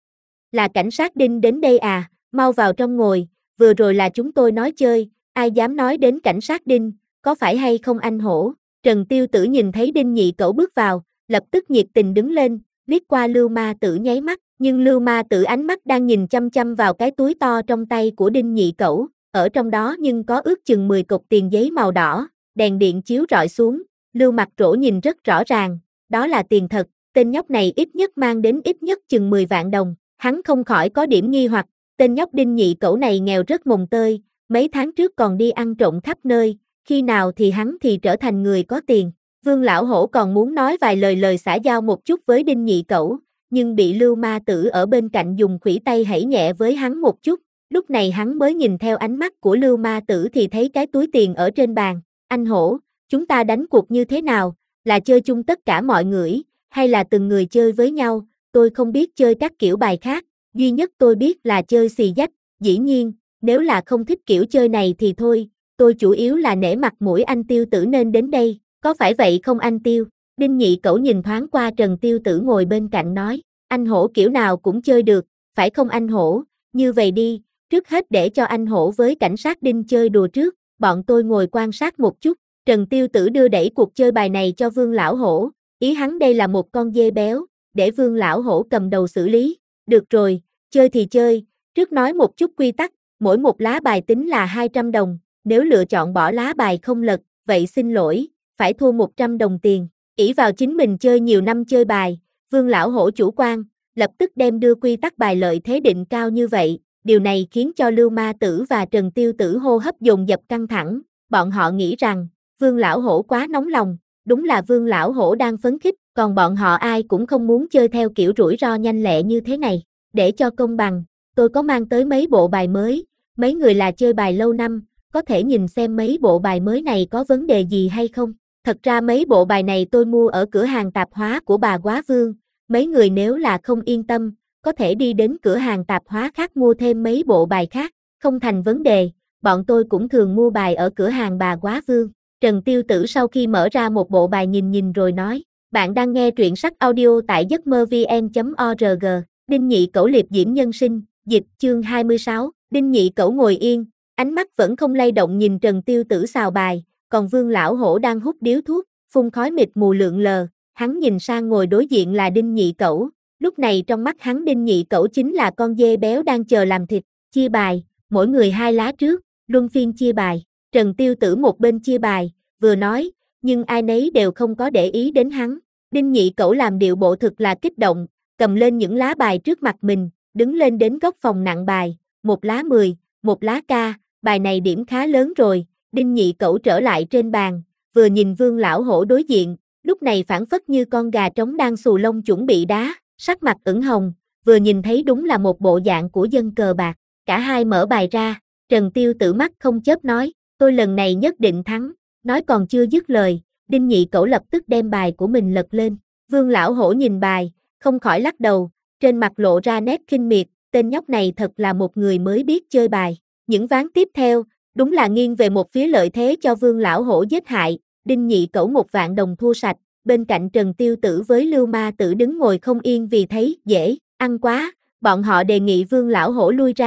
Là cảnh sát Đinh đến đây à, mau vào trong ngồi, vừa rồi là chúng tôi nói chơi, ai dám nói đến cảnh sát Đinh, có phải hay không anh Hổ? Trần Tiêu Tử nhìn thấy Đinh Nhị Cẩu bước vào, lập tức nhiệt tình đứng lên, liếc qua Lưu Ma Tử nháy mắt, nhưng Lưu Ma Tử ánh mắt đang nhìn chăm chăm vào cái túi to trong tay của Đinh Nhị Cẩu, ở trong đó nhưng có ước chừng 10 cục tiền giấy màu đỏ, đèn điện chiếu rọi xuống, Lưu Mặt Trổ nhìn rất rõ ràng, đó là tiền thật, tên nhóc này ít nhất mang đến ít nhất chừng 10 vạn đồng, hắn không khỏi có điểm nghi hoặc, tên nhóc Đinh Nhị Cẩu này nghèo rất mồng tơi, mấy tháng trước còn đi ăn trộm khắp nơi, khi nào thì hắn thì trở thành người có tiền. Vương Lão Hổ còn muốn nói vài lời xã giao một chút với Đinh Nhị Cẩu, nhưng bị Lưu Ma Tử ở bên cạnh dùng khuỷu tay hãy nhẹ với hắn một chút, lúc này hắn mới nhìn theo ánh mắt của Lưu Ma Tử thì thấy cái túi tiền ở trên bàn. Anh Hổ, chúng ta đánh cuộc như thế nào, là chơi chung tất cả mọi người, hay là từng người chơi với nhau, tôi không biết chơi các kiểu bài khác, duy nhất tôi biết là chơi xì dách, dĩ nhiên, nếu là không thích kiểu chơi này thì thôi, tôi chủ yếu là nể mặt mũi anh Tiêu Tử nên đến đây, có phải vậy không anh Tiêu? Đinh Nhị Cẩu nhìn thoáng qua Trần Tiêu Tử ngồi bên cạnh nói, anh Hổ kiểu nào cũng chơi được, phải không anh Hổ, như vậy đi, trước hết để cho anh Hổ với cảnh sát Đinh chơi đùa trước, bọn tôi ngồi quan sát một chút. Trần Tiêu Tử đưa đẩy cuộc chơi bài này cho Vương Lão Hổ, ý hắn đây là một con dê béo, để Vương Lão Hổ cầm đầu xử lý. Được rồi, chơi thì chơi, trước nói một chút quy tắc, mỗi một lá bài tính là 200 đồng, nếu lựa chọn bỏ lá bài không lật, vậy xin lỗi, phải thua 100 đồng tiền. Ỷ vào chính mình chơi nhiều năm chơi bài, Vương Lão Hổ chủ quan, lập tức đem đưa quy tắc bài lợi thế định cao như vậy, điều này khiến cho Lưu Ma Tử và Trần Tiêu Tử hô hấp dồn dập căng thẳng, bọn họ nghĩ rằng, Vương Lão Hổ quá nóng lòng, đúng là Vương Lão Hổ đang phấn khích, còn bọn họ ai cũng không muốn chơi theo kiểu rủi ro nhanh lẹ như thế này. Để cho công bằng, tôi có mang tới mấy bộ bài mới, mấy người là chơi bài lâu năm, có thể nhìn xem mấy bộ bài mới này có vấn đề gì hay không. Thật ra mấy bộ bài này tôi mua ở cửa hàng tạp hóa của bà Quá Vương, mấy người nếu là không yên tâm, có thể đi đến cửa hàng tạp hóa khác mua thêm mấy bộ bài khác, không thành vấn đề, bọn tôi cũng thường mua bài ở cửa hàng bà Quá Vương. Trần Tiêu Tử sau khi mở ra một bộ bài nhìn rồi nói, bạn đang nghe truyện sách audio tại giấc mơ vn.org, Đinh Nhị Cẩu liệp diễm nhân sinh, dịch chương 26, Đinh Nhị Cẩu ngồi yên, ánh mắt vẫn không lay động nhìn Trần Tiêu Tử xào bài, còn Vương Lão Hổ đang hút điếu thuốc, phun khói mịt mù lượn lờ, hắn nhìn sang ngồi đối diện là Đinh Nhị Cẩu, lúc này trong mắt hắn Đinh Nhị Cẩu chính là con dê béo đang chờ làm thịt, chia bài, mỗi người 2 lá trước, luân phiên chia bài. Trần Tiêu Tử một bên chia bài, vừa nói, nhưng ai nấy đều không có để ý đến hắn. Đinh Nhị Cẩu làm điệu bộ thực là kích động, cầm lên những lá bài trước mặt mình, đứng lên đến góc phòng nặng bài, 1 lá 10, 1 lá ca, bài này điểm khá lớn rồi. Đinh Nhị Cẩu trở lại trên bàn, vừa nhìn Vương Lão Hổ đối diện, lúc này phảng phất như con gà trống đang xù lông chuẩn bị đá, sắc mặt ửng hồng, vừa nhìn thấy đúng là một bộ dạng của dân cờ bạc. Cả hai mở bài ra, Trần Tiêu Tử mắt không chớp nói, tôi lần này nhất định thắng, nói còn chưa dứt lời, Đinh Nhị Cẩu lập tức đem bài của mình lật lên. Vương Lão Hổ nhìn bài, không khỏi lắc đầu, trên mặt lộ ra nét khinh miệt, tên nhóc này thật là một người mới biết chơi bài. Những ván tiếp theo, đúng là nghiêng về một phía lợi thế cho Vương Lão Hổ giết hại, Đinh Nhị Cẩu 1 vạn đồng thua sạch, bên cạnh Trần Tiêu Tử với Lưu Ma Tử đứng ngồi không yên vì thấy dễ ăn quá, bọn họ đề nghị Vương Lão Hổ lui ra,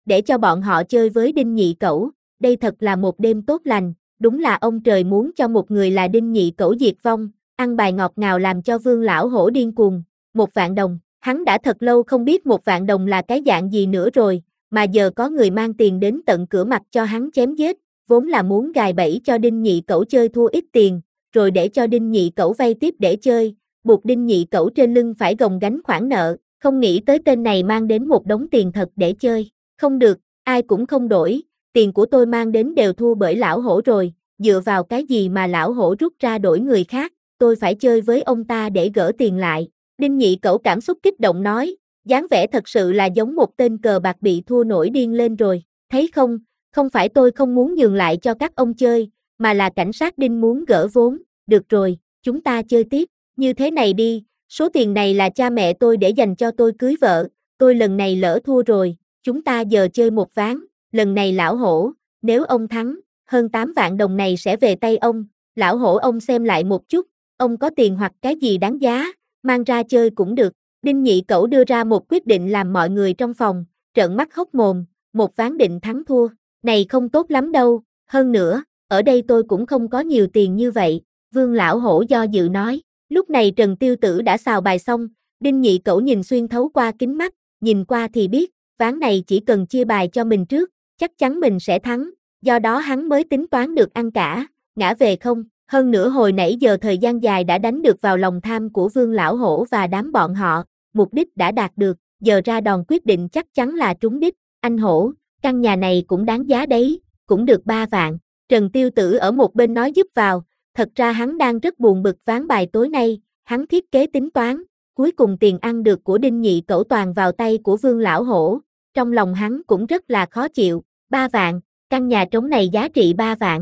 để cho bọn họ chơi với Đinh Nhị Cẩu, đây thật là một đêm tốt lành, đúng là ông trời muốn cho một người là Đinh Nhị Cẩu diệt vong, ăn bài ngọt ngào làm cho Vương lão hổ điên cuồng, 1.000.000 đồng, hắn đã thật lâu không biết 1.000.000 đồng là cái dạng gì nữa rồi, mà giờ có người mang tiền đến tận cửa mặt cho hắn chém giết, vốn là muốn gài bẫy cho Đinh Nhị Cẩu chơi thua ít tiền, rồi để cho Đinh Nhị Cẩu vay tiếp để chơi, buộc Đinh Nhị Cẩu trên lưng phải gồng gánh khoản nợ, không nghĩ tới tên này mang đến một đống tiền thật để chơi, không được, ai cũng không đổi, tiền của tôi mang đến đều thua bởi lão hổ rồi, dựa vào cái gì mà lão hổ rút ra đổi người khác, tôi phải chơi với ông ta để gỡ tiền lại. Đinh Nhị Cẩu cảm xúc kích động nói, dáng vẻ thật sự là giống một tên cờ bạc bị thua nổi điên lên rồi, thấy không, không phải tôi không muốn nhường lại cho các ông chơi, mà là cảnh sát Đinh muốn gỡ vốn, được rồi, chúng ta chơi tiếp, như thế này đi, số tiền này là cha mẹ tôi để dành cho tôi cưới vợ, tôi lần này lỡ thua rồi, chúng ta giờ chơi một ván, lần này lão hổ, nếu ông thắng, hơn 8 vạn đồng này sẽ về tay ông, lão hổ ông xem lại một chút, ông có tiền hoặc cái gì đáng giá, mang ra chơi cũng được. Đinh Nhị Cẩu đưa ra một quyết định làm mọi người trong phòng, trợn mắt hốc mồm, một ván định thắng thua, này không tốt lắm đâu, hơn nữa, ở đây tôi cũng không có nhiều tiền như vậy, Vương lão hổ do dự nói, lúc này Trần Tiêu Tử đã xào bài xong, Đinh Nhị Cẩu nhìn xuyên thấu qua kính mắt, nhìn qua thì biết, ván này chỉ cần chia bài cho mình trước, chắc chắn mình sẽ thắng, do đó hắn mới tính toán được ăn cả, ngã về không. Hơn nữa hồi nãy giờ thời gian dài đã đánh được vào lòng tham của Vương lão hổ và đám bọn họ, mục đích đã đạt được, giờ ra đòn quyết định chắc chắn là trúng đích, anh hổ, căn nhà này cũng đáng giá đấy, cũng được 3 vạn, Trần Tiêu Tử ở một bên nói giúp vào, thật ra hắn đang rất buồn bực ván bài tối nay, hắn thiết kế tính toán, cuối cùng tiền ăn được của Đinh Nhị Cẩu toàn vào tay của Vương lão hổ, trong lòng hắn cũng rất là khó chịu, 3 vạn, căn nhà trống này giá trị 3 vạn.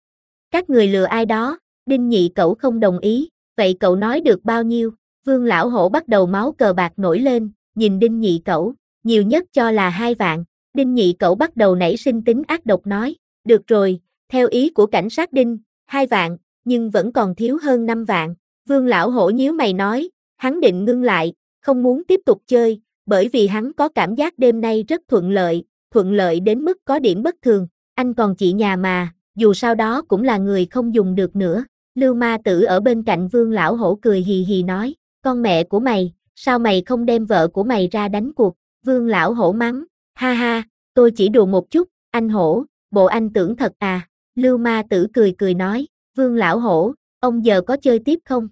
Các người lừa ai đó, Đinh Nhị Cẩu không đồng ý, vậy cậu nói được bao nhiêu? Vương lão hổ bắt đầu máu cờ bạc nổi lên, nhìn Đinh Nhị Cẩu, nhiều nhất cho là 2 vạn. Đinh Nhị Cẩu bắt đầu nảy sinh tính ác độc nói, được rồi, theo ý của cảnh sát Đinh, 2 vạn, nhưng vẫn còn thiếu hơn 5 vạn. Vương lão hổ nhíu mày nói, hắn định ngưng lại, không muốn tiếp tục chơi, bởi vì hắn có cảm giác đêm nay rất thuận lợi đến mức có điểm bất thường, anh còn chị nhà mà, dù sao đó cũng là người không dùng được nữa. Lưu Ma Tử ở bên cạnh Vương lão hổ cười hì hì nói, con mẹ của mày, sao mày không đem vợ của mày ra đánh cuộc? Vương lão hổ mắng, ha ha, tôi chỉ đùa một chút, anh hổ, bộ anh tưởng thật à? Lưu Ma Tử cười cười nói, Vương lão hổ, ông giờ có chơi tiếp không?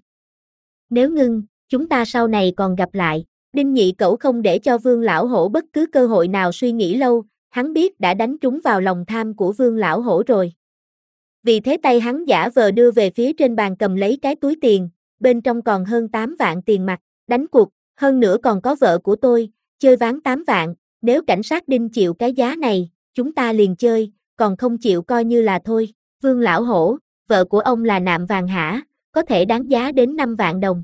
Nếu ngưng, chúng ta sau này còn gặp lại. Đinh Nhị Cẩu không để cho Vương lão hổ bất cứ cơ hội nào suy nghĩ lâu, hắn biết đã đánh trúng vào lòng tham của Vương lão hổ rồi. Vì thế tay hắn giả vờ đưa về phía trên bàn cầm lấy cái túi tiền, bên trong còn hơn 8 vạn tiền mặt, đánh cuộc, hơn nữa còn có vợ của tôi, chơi ván 8 vạn, nếu cảnh sát Đinh chịu cái giá này, chúng ta liền chơi, còn không chịu coi như là thôi. Vương lão hổ, vợ của ông là nạm vàng hả, có thể đáng giá đến 5 vạn đồng.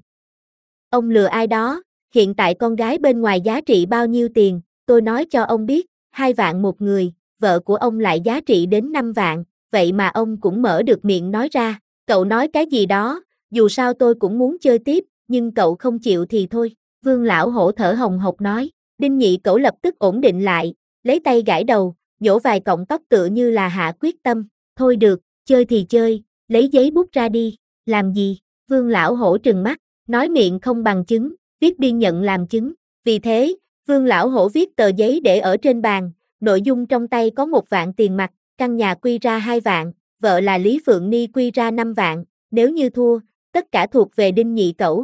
Ông lừa ai đó, hiện tại con gái bên ngoài giá trị bao nhiêu tiền, tôi nói cho ông biết, 2 vạn một người, vợ của ông lại giá trị đến 5 vạn. Vậy mà ông cũng mở được miệng nói ra, cậu nói cái gì đó, dù sao tôi cũng muốn chơi tiếp, nhưng cậu không chịu thì thôi. Vương lão hổ thở hồng hộc nói, Đinh Nhị Cẩu lập tức ổn định lại, lấy tay gãi đầu, nhổ vài cọng tóc tựa như là hạ quyết tâm, thôi được, chơi thì chơi, lấy giấy bút ra đi, làm gì? Vương lão hổ trừng mắt, nói miệng không bằng chứng, viết biên nhận làm chứng, vì thế, Vương lão hổ viết tờ giấy để ở trên bàn, nội dung trong tay có 1 vạn tiền mặt, căn nhà quy ra 2 vạn, vợ là Lý Phượng Ni quy ra 5 vạn, nếu như thua, tất cả thuộc về Đinh Nhị Cẩu.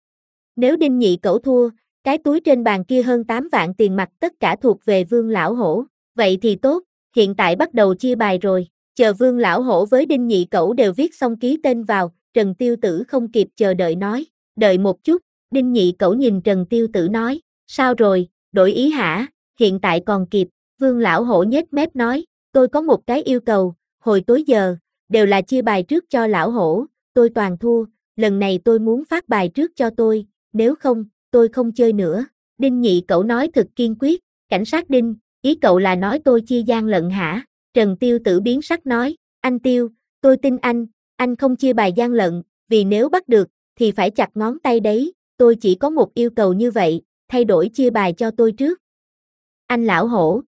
Nếu Đinh Nhị Cẩu thua, cái túi trên bàn kia hơn 8 vạn tiền mặt tất cả thuộc về Vương lão hổ. Vậy thì tốt, hiện tại bắt đầu chia bài rồi, chờ Vương lão hổ với Đinh Nhị Cẩu đều viết xong ký tên vào, Trần Tiêu Tử không kịp chờ đợi nói, đợi một chút, Đinh Nhị Cẩu nhìn Trần Tiêu Tử nói, sao rồi, đổi ý hả, hiện tại còn kịp, Vương lão hổ nhếch mép nói, tôi có một cái yêu cầu, hồi tối giờ, đều là chia bài trước cho lão hổ, tôi toàn thua, lần này tôi muốn phát bài trước cho tôi, nếu không, tôi không chơi nữa. Đinh Nhị Cẩu nói thật kiên quyết, cảnh sát Đinh, ý cậu là nói tôi chia gian lận hả? Trần Tiêu Tử biến sắc nói, anh Tiêu, tôi tin anh không chia bài gian lận, vì nếu bắt được, thì phải chặt ngón tay đấy, tôi chỉ có một yêu cầu như vậy, thay đổi chia bài cho tôi trước. Anh lão hổ,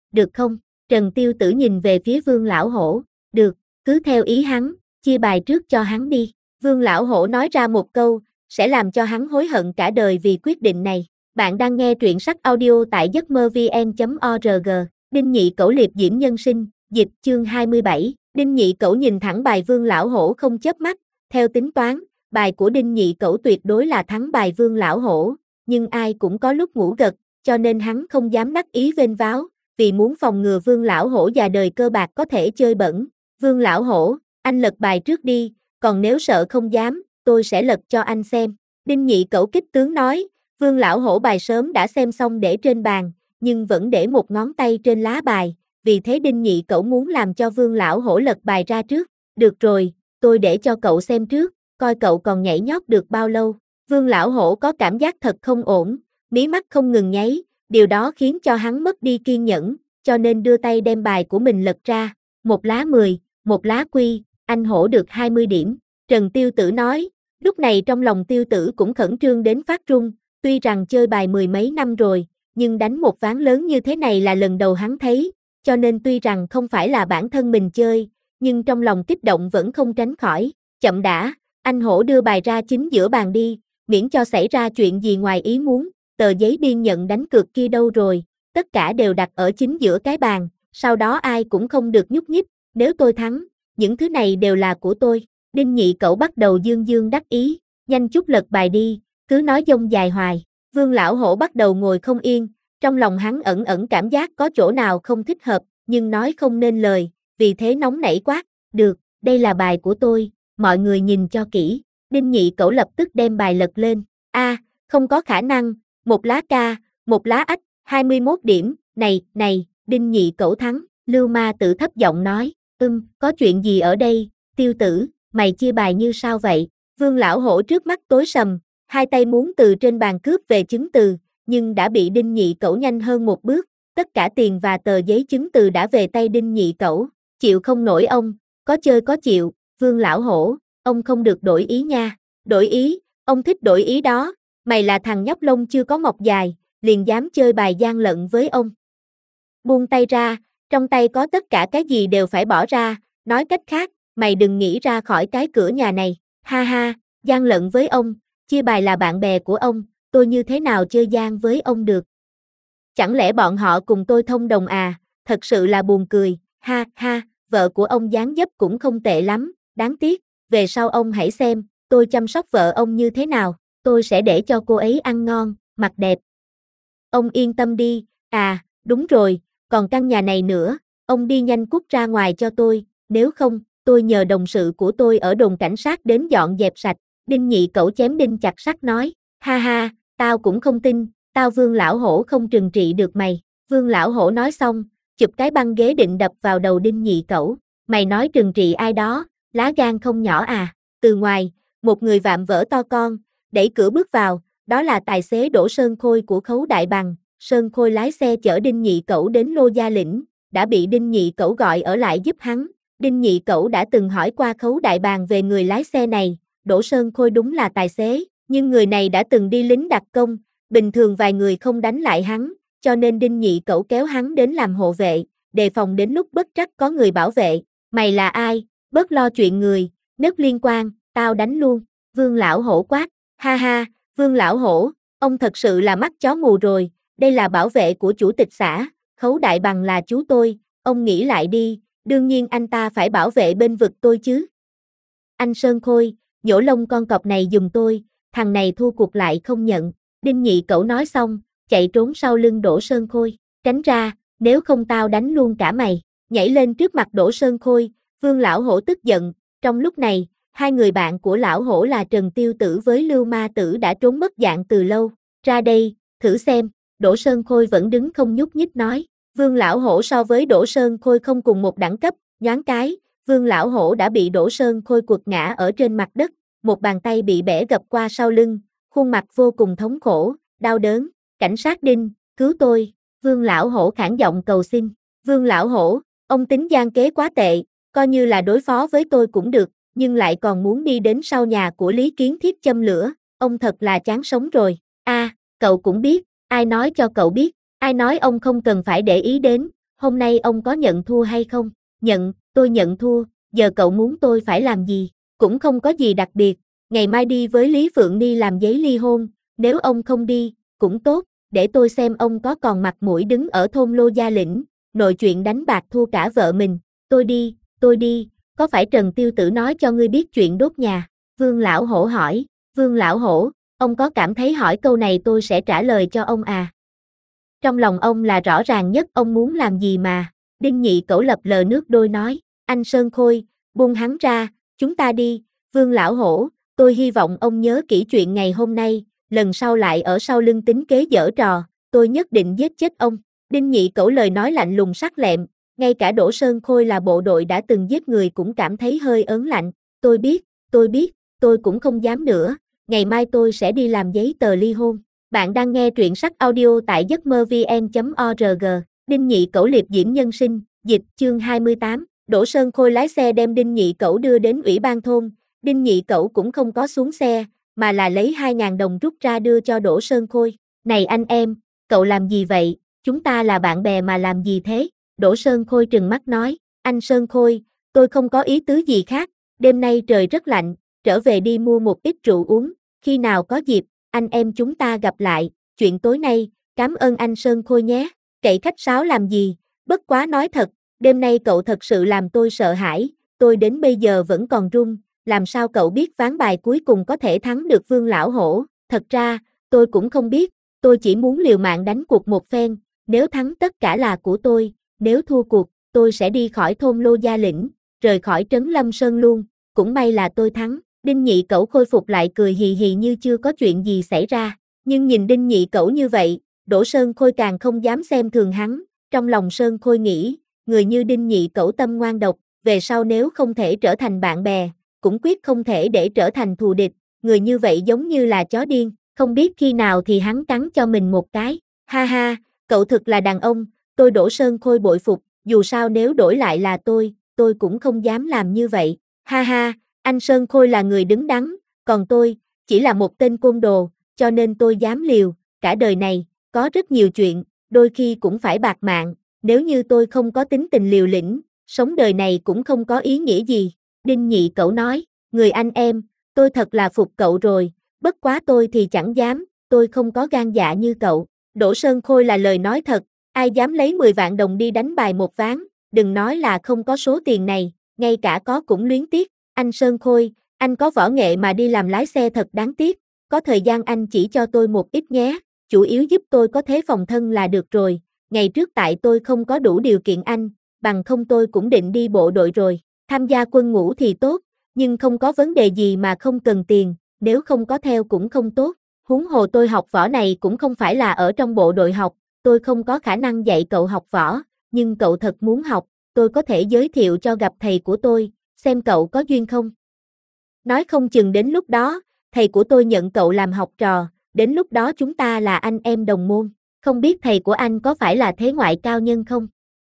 được không? Trần Tiêu Tử nhìn về phía Vương Lão Hổ, được, cứ theo ý hắn, chia bài trước cho hắn đi. Vương Lão Hổ nói ra một câu, sẽ làm cho hắn hối hận cả đời vì quyết định này. Bạn đang nghe truyện sách audio tại giấc mơ vn.org. Đinh Nhị Cẩu liệp diễm nhân sinh, dịch chương 27. Đinh Nhị Cẩu nhìn thẳng bài Vương Lão Hổ không chớp mắt, theo tính toán, bài của Đinh Nhị Cẩu tuyệt đối là thắng bài Vương Lão Hổ, nhưng ai cũng có lúc ngủ gật, cho nên hắn không dám đắc ý vênh váo, vì muốn phòng ngừa Vương Lão Hổ già đời cơ bạc có thể chơi bẩn. Vương Lão Hổ, anh lật bài trước đi, còn nếu sợ không dám, tôi sẽ lật cho anh xem. Đinh Nhị Cẩu kích tướng nói, Vương Lão Hổ bài sớm đã xem xong để trên bàn, nhưng vẫn để một ngón tay trên lá bài, vì thế Đinh Nhị Cẩu muốn làm cho Vương Lão Hổ lật bài ra trước. Được rồi, tôi để cho cậu xem trước, coi cậu còn nhảy nhót được bao lâu. Vương Lão Hổ có cảm giác thật không ổn, mí mắt không ngừng nháy, điều đó khiến cho hắn mất đi kiên nhẫn, cho nên đưa tay đem bài của mình lật ra. Một lá 10, một lá quy, anh Hổ được 20 điểm. Trần Tiêu Tử nói, lúc này trong lòng Tiêu Tử cũng khẩn trương đến phát run, tuy rằng chơi bài mười mấy năm rồi, nhưng đánh một ván lớn như thế này là lần đầu hắn thấy, cho nên tuy rằng không phải là bản thân mình chơi, nhưng trong lòng kích động vẫn không tránh khỏi. Chậm đã, anh Hổ đưa bài ra chính giữa bàn đi, miễn cho xảy ra chuyện gì ngoài ý muốn. Tờ giấy biên nhận đánh cược kia đâu rồi, tất cả đều đặt ở chính giữa cái bàn, sau đó ai cũng không được nhúc nhích, nếu tôi thắng, những thứ này đều là của tôi. Đinh Nhị Cẩu bắt đầu dương dương đắc ý, nhanh chút lật bài đi, cứ nói dông dài hoài. Vương Lão Hổ bắt đầu ngồi không yên, trong lòng hắn ẩn ẩn cảm giác có chỗ nào không thích hợp, nhưng nói không nên lời, vì thế nóng nảy quát, được, đây là bài của tôi, mọi người nhìn cho kỹ. Đinh Nhị Cẩu lập tức đem bài lật lên, không có khả năng, một lá ca, một lá ách, 21 điểm, này, Đinh Nhị Cẩu thắng. Lưu Ma Tử thấp giọng nói, có chuyện gì ở đây, Tiêu Tử, mày chia bài như sao vậy? Vương Lão Hổ trước mắt tối sầm, hai tay muốn từ trên bàn cướp về chứng từ, nhưng đã bị Đinh Nhị Cẩu nhanh hơn một bước, tất cả tiền và tờ giấy chứng từ đã về tay Đinh Nhị Cẩu, chịu không nổi ông, có chơi có chịu. Vương Lão Hổ, ông không được đổi ý nha. Đổi ý, ông thích đổi ý đó, mày là thằng nhóc lông chưa có mọc dài, liền dám chơi bài gian lận với ông. Buông tay ra, trong tay có tất cả cái gì đều phải bỏ ra, nói cách khác, mày đừng nghĩ ra khỏi cái cửa nhà này. Ha ha, gian lận với ông, chia bài là bạn bè của ông, tôi như thế nào chơi gian với ông được? Chẳng lẽ bọn họ cùng tôi thông đồng à? Thật sự là buồn cười. Ha ha, vợ của ông dáng dấp cũng không tệ lắm, đáng tiếc, về sau ông hãy xem, tôi chăm sóc vợ ông như thế nào, tôi sẽ để cho cô ấy ăn ngon, mặc đẹp. Ông yên tâm đi, đúng rồi, còn căn nhà này nữa, ông đi nhanh cút ra ngoài cho tôi, nếu không, tôi nhờ đồng sự của tôi ở đồn cảnh sát đến dọn dẹp sạch. Đinh Nhị Cẩu chém đinh chặt sắt nói, ha ha, tao cũng không tin, tao Vương Lão Hổ không trừng trị được mày. Vương Lão Hổ nói xong, chụp cái băng ghế định đập vào đầu Đinh Nhị Cẩu, mày nói trừng trị ai đó, lá gan không nhỏ à? Từ ngoài, một người vạm vỡ to con, đẩy cửa bước vào, đó là tài xế Đỗ Sơn Khôi của Khấu Đại Bằng. Sơn Khôi lái xe chở Đinh Nhị Cẩu đến Lô Gia Lĩnh, đã bị Đinh Nhị Cẩu gọi ở lại giúp hắn. Đinh Nhị Cẩu đã từng hỏi qua Khấu Đại Bàng về người lái xe này, Đỗ Sơn Khôi đúng là tài xế, nhưng người này đã từng đi lính đặc công, bình thường vài người không đánh lại hắn, cho nên Đinh Nhị Cẩu kéo hắn đến làm hộ vệ, đề phòng đến lúc bất trắc có người bảo vệ. Mày là ai? Bớt lo chuyện người, nếu liên quan, tao đánh luôn. Vương Lão Hổ quát, ha ha, Vương Lão Hổ, ông thật sự là mắt chó mù rồi, đây là bảo vệ của chủ tịch xã, Khấu Đại Bằng là chú tôi, ông nghĩ lại đi, đương nhiên anh ta phải bảo vệ bên vực tôi chứ. Anh Sơn Khôi, nhổ lông con cọp này giùm tôi, thằng này thua cuộc lại không nhận. Đinh Nhị Cẩu nói xong, chạy trốn sau lưng Đỗ Sơn Khôi, tránh ra, nếu không tao đánh luôn cả mày. Nhảy lên trước mặt Đỗ Sơn Khôi, Vương Lão Hổ tức giận, trong lúc này, hai người bạn của Lão Hổ là Trần Tiêu Tử với Lưu Ma Tử đã trốn mất dạng từ lâu, ra đây, thử xem. Đỗ Sơn Khôi vẫn đứng không nhúc nhích nói, Vương Lão Hổ so với Đỗ Sơn Khôi không cùng một đẳng cấp, nhoáng cái, Vương Lão Hổ đã bị Đỗ Sơn Khôi quật ngã ở trên mặt đất, một bàn tay bị bẻ gập qua sau lưng, khuôn mặt vô cùng thống khổ, đau đớn. Cảnh sát Đinh, cứu tôi. Vương Lão Hổ khản giọng cầu xin. Vương Lão Hổ, ông tính gian kế quá tệ, coi như là đối phó với tôi cũng được, nhưng lại còn muốn đi đến sau nhà của Lý Kiến Thiết châm lửa, ông thật là chán sống rồi. Cậu cũng biết, ai nói cho cậu biết, ai nói ông không cần phải để ý đến, hôm nay ông có nhận thua hay không? Nhận, tôi nhận thua, giờ cậu muốn tôi phải làm gì? Cũng không có gì đặc biệt, ngày mai đi với Lý Phượng Ni làm giấy ly hôn, nếu ông không đi, cũng tốt, để tôi xem ông có còn mặt mũi đứng ở thôn Lô Gia Lĩnh, nội chuyện đánh bạc thua cả vợ mình, tôi đi, có phải Trần Tiêu Tử nói cho ngươi biết chuyện đốt nhà? Vương Lão Hổ hỏi, Vương Lão Hổ, ông có cảm thấy hỏi câu này tôi sẽ trả lời cho ông à? Trong lòng ông là rõ ràng nhất ông muốn làm gì mà, Đinh Nhị Cẩu lập lờ nước đôi nói, anh Sơn Khôi, buông hắn ra, chúng ta đi, Vương Lão Hổ, tôi hy vọng ông nhớ kỹ chuyện ngày hôm nay, lần sau lại ở sau lưng tính kế giở trò, tôi nhất định giết chết ông. Đinh Nhị Cẩu lời nói lạnh lùng sắc lẹm, ngay cả Đỗ Sơn Khôi là bộ đội đã từng giết người cũng cảm thấy hơi ớn lạnh, tôi biết, tôi cũng không dám nữa, ngày mai tôi sẽ đi làm giấy tờ ly hôn. Bạn đang nghe truyện sách audio tại giấc mơ vn.org, Đinh Nhị Cẩu liệp diễm nhân sinh, dịch chương 28, Đỗ Sơn Khôi lái xe đem Đinh Nhị Cẩu đưa đến ủy ban thôn, Đinh Nhị Cẩu cũng không có xuống xe, mà là lấy 2.000 đồng rút ra đưa cho Đỗ Sơn Khôi, này anh em, cậu làm gì vậy, chúng ta là bạn bè mà làm gì thế, Đỗ Sơn Khôi trừng mắt nói, anh Sơn Khôi, tôi không có ý tứ gì khác, đêm nay trời rất lạnh, trở về đi mua một ít rượu uống, khi nào có dịp, anh em chúng ta gặp lại, chuyện tối nay, cảm ơn anh Sơn Khôi nhé, cậy khách sáo làm gì, bất quá nói thật, đêm nay cậu thật sự làm tôi sợ hãi, tôi đến bây giờ vẫn còn run, làm sao cậu biết ván bài cuối cùng có thể thắng được Vương Lão Hổ, thật ra, tôi cũng không biết, tôi chỉ muốn liều mạng đánh cuộc một phen, nếu thắng tất cả là của tôi, nếu thua cuộc, tôi sẽ đi khỏi thôn Lô Gia Lĩnh, rời khỏi trấn Lâm Sơn luôn, cũng may là tôi thắng. Đinh Nhị Cẩu khôi phục lại cười hì hì như chưa có chuyện gì xảy ra, nhưng nhìn Đinh Nhị Cẩu như vậy, Đỗ Sơn Khôi càng không dám xem thường hắn, trong lòng Sơn Khôi nghĩ, người như Đinh Nhị Cẩu tâm ngoan độc, về sau nếu không thể trở thành bạn bè, cũng quyết không thể để trở thành thù địch, người như vậy giống như là chó điên, không biết khi nào thì hắn cắn cho mình một cái, ha ha, cậu thực là đàn ông, tôi Đỗ Sơn Khôi bội phục, dù sao nếu đổi lại là tôi cũng không dám làm như vậy, ha ha. Anh Sơn Khôi là người đứng đắn, còn tôi, chỉ là một tên côn đồ, cho nên tôi dám liều, cả đời này, có rất nhiều chuyện, đôi khi cũng phải bạc mạng, nếu như tôi không có tính tình liều lĩnh, sống đời này cũng không có ý nghĩa gì. Đinh Nhị Cẩu nói, người anh em, tôi thật là phục cậu rồi, bất quá tôi thì chẳng dám, tôi không có gan dạ như cậu. Đỗ Sơn Khôi là lời nói thật, ai dám lấy 10 vạn đồng đi đánh bài một ván, đừng nói là không có số tiền này, ngay cả có cũng luyến tiếc. Anh Sơn Khôi, anh có võ nghệ mà đi làm lái xe thật đáng tiếc, có thời gian anh chỉ cho tôi một ít nhé, chủ yếu giúp tôi có thế phòng thân là được rồi, ngày trước tại tôi không có đủ điều kiện anh, bằng không tôi cũng định đi bộ đội rồi, tham gia quân ngũ thì tốt, nhưng không có vấn đề gì mà không cần tiền, nếu không có theo cũng không tốt, huống hồ tôi học võ này cũng không phải là ở trong bộ đội học, tôi không có khả năng dạy cậu học võ, nhưng cậu thật muốn học, tôi có thể giới thiệu cho gặp thầy của tôi. Xem cậu có duyên không? Nói không chừng đến lúc đó, thầy của tôi nhận cậu làm học trò, đến lúc đó chúng ta là anh em đồng môn, không biết thầy của anh có phải là thế ngoại cao nhân không?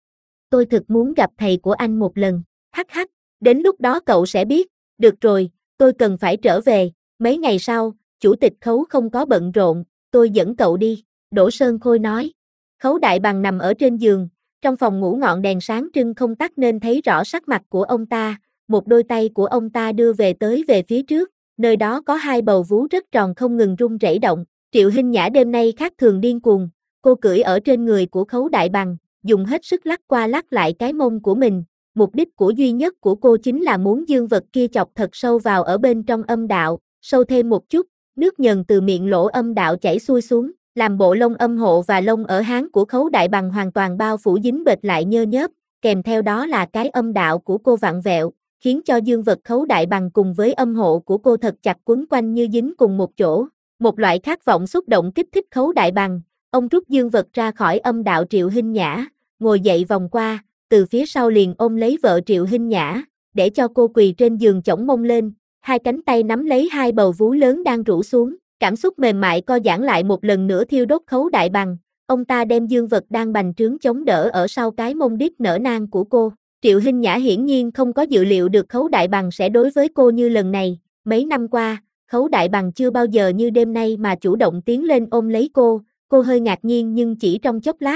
Tôi thực muốn gặp thầy của anh một lần, hắc hắc, đến lúc đó cậu sẽ biết, được rồi, tôi cần phải trở về, mấy ngày sau, chủ tịch Khấu không có bận rộn, tôi dẫn cậu đi, Đỗ Sơn Khôi nói. Khấu Đại Bằng nằm ở trên giường, trong phòng ngủ ngọn đèn sáng trưng không tắt nên thấy rõ sắc mặt của ông ta. Một đôi tay của ông ta đưa về về phía trước, nơi đó có hai bầu vú rất tròn không ngừng rung rẩy động. Triệu Hinh Nhã đêm nay khác thường điên cuồng, cô cưỡi ở trên người của Khấu Đại Bằng, dùng hết sức lắc qua lắc lại cái mông của mình. Mục đích của duy nhất của cô chính là muốn dương vật kia chọc thật sâu vào ở bên trong âm đạo, sâu thêm một chút, nước nhờn từ miệng lỗ âm đạo chảy xuôi xuống, làm bộ lông âm hộ và lông ở háng của Khấu Đại Bằng hoàn toàn bao phủ dính bệt lại nhơ nhớp, kèm theo đó là cái âm đạo của cô vặn vẹo, khiến cho dương vật Khấu Đại Bằng cùng với âm hộ của cô thật chặt quấn quanh như dính cùng một chỗ. Một loại khát vọng xúc động kích thích Khấu Đại Bằng, ông rút dương vật ra khỏi âm đạo Triệu Hinh Nhã, ngồi dậy vòng qua, từ phía sau liền ôm lấy vợ Triệu Hinh Nhã, để cho cô quỳ trên giường chổng mông lên, hai cánh tay nắm lấy hai bầu vú lớn đang rũ xuống, cảm xúc mềm mại co giãn lại một lần nữa thiêu đốt Khấu Đại Bằng, ông ta đem dương vật đang bành trướng chống đỡ ở sau cái mông điếc nở nang của cô. Triệu Hinh Nhã hiển nhiên không có dự liệu được Khấu Đại Bằng sẽ đối với cô như lần này, mấy năm qua, Khấu Đại Bằng chưa bao giờ như đêm nay mà chủ động tiến lên ôm lấy cô hơi ngạc nhiên nhưng chỉ trong chốc lát,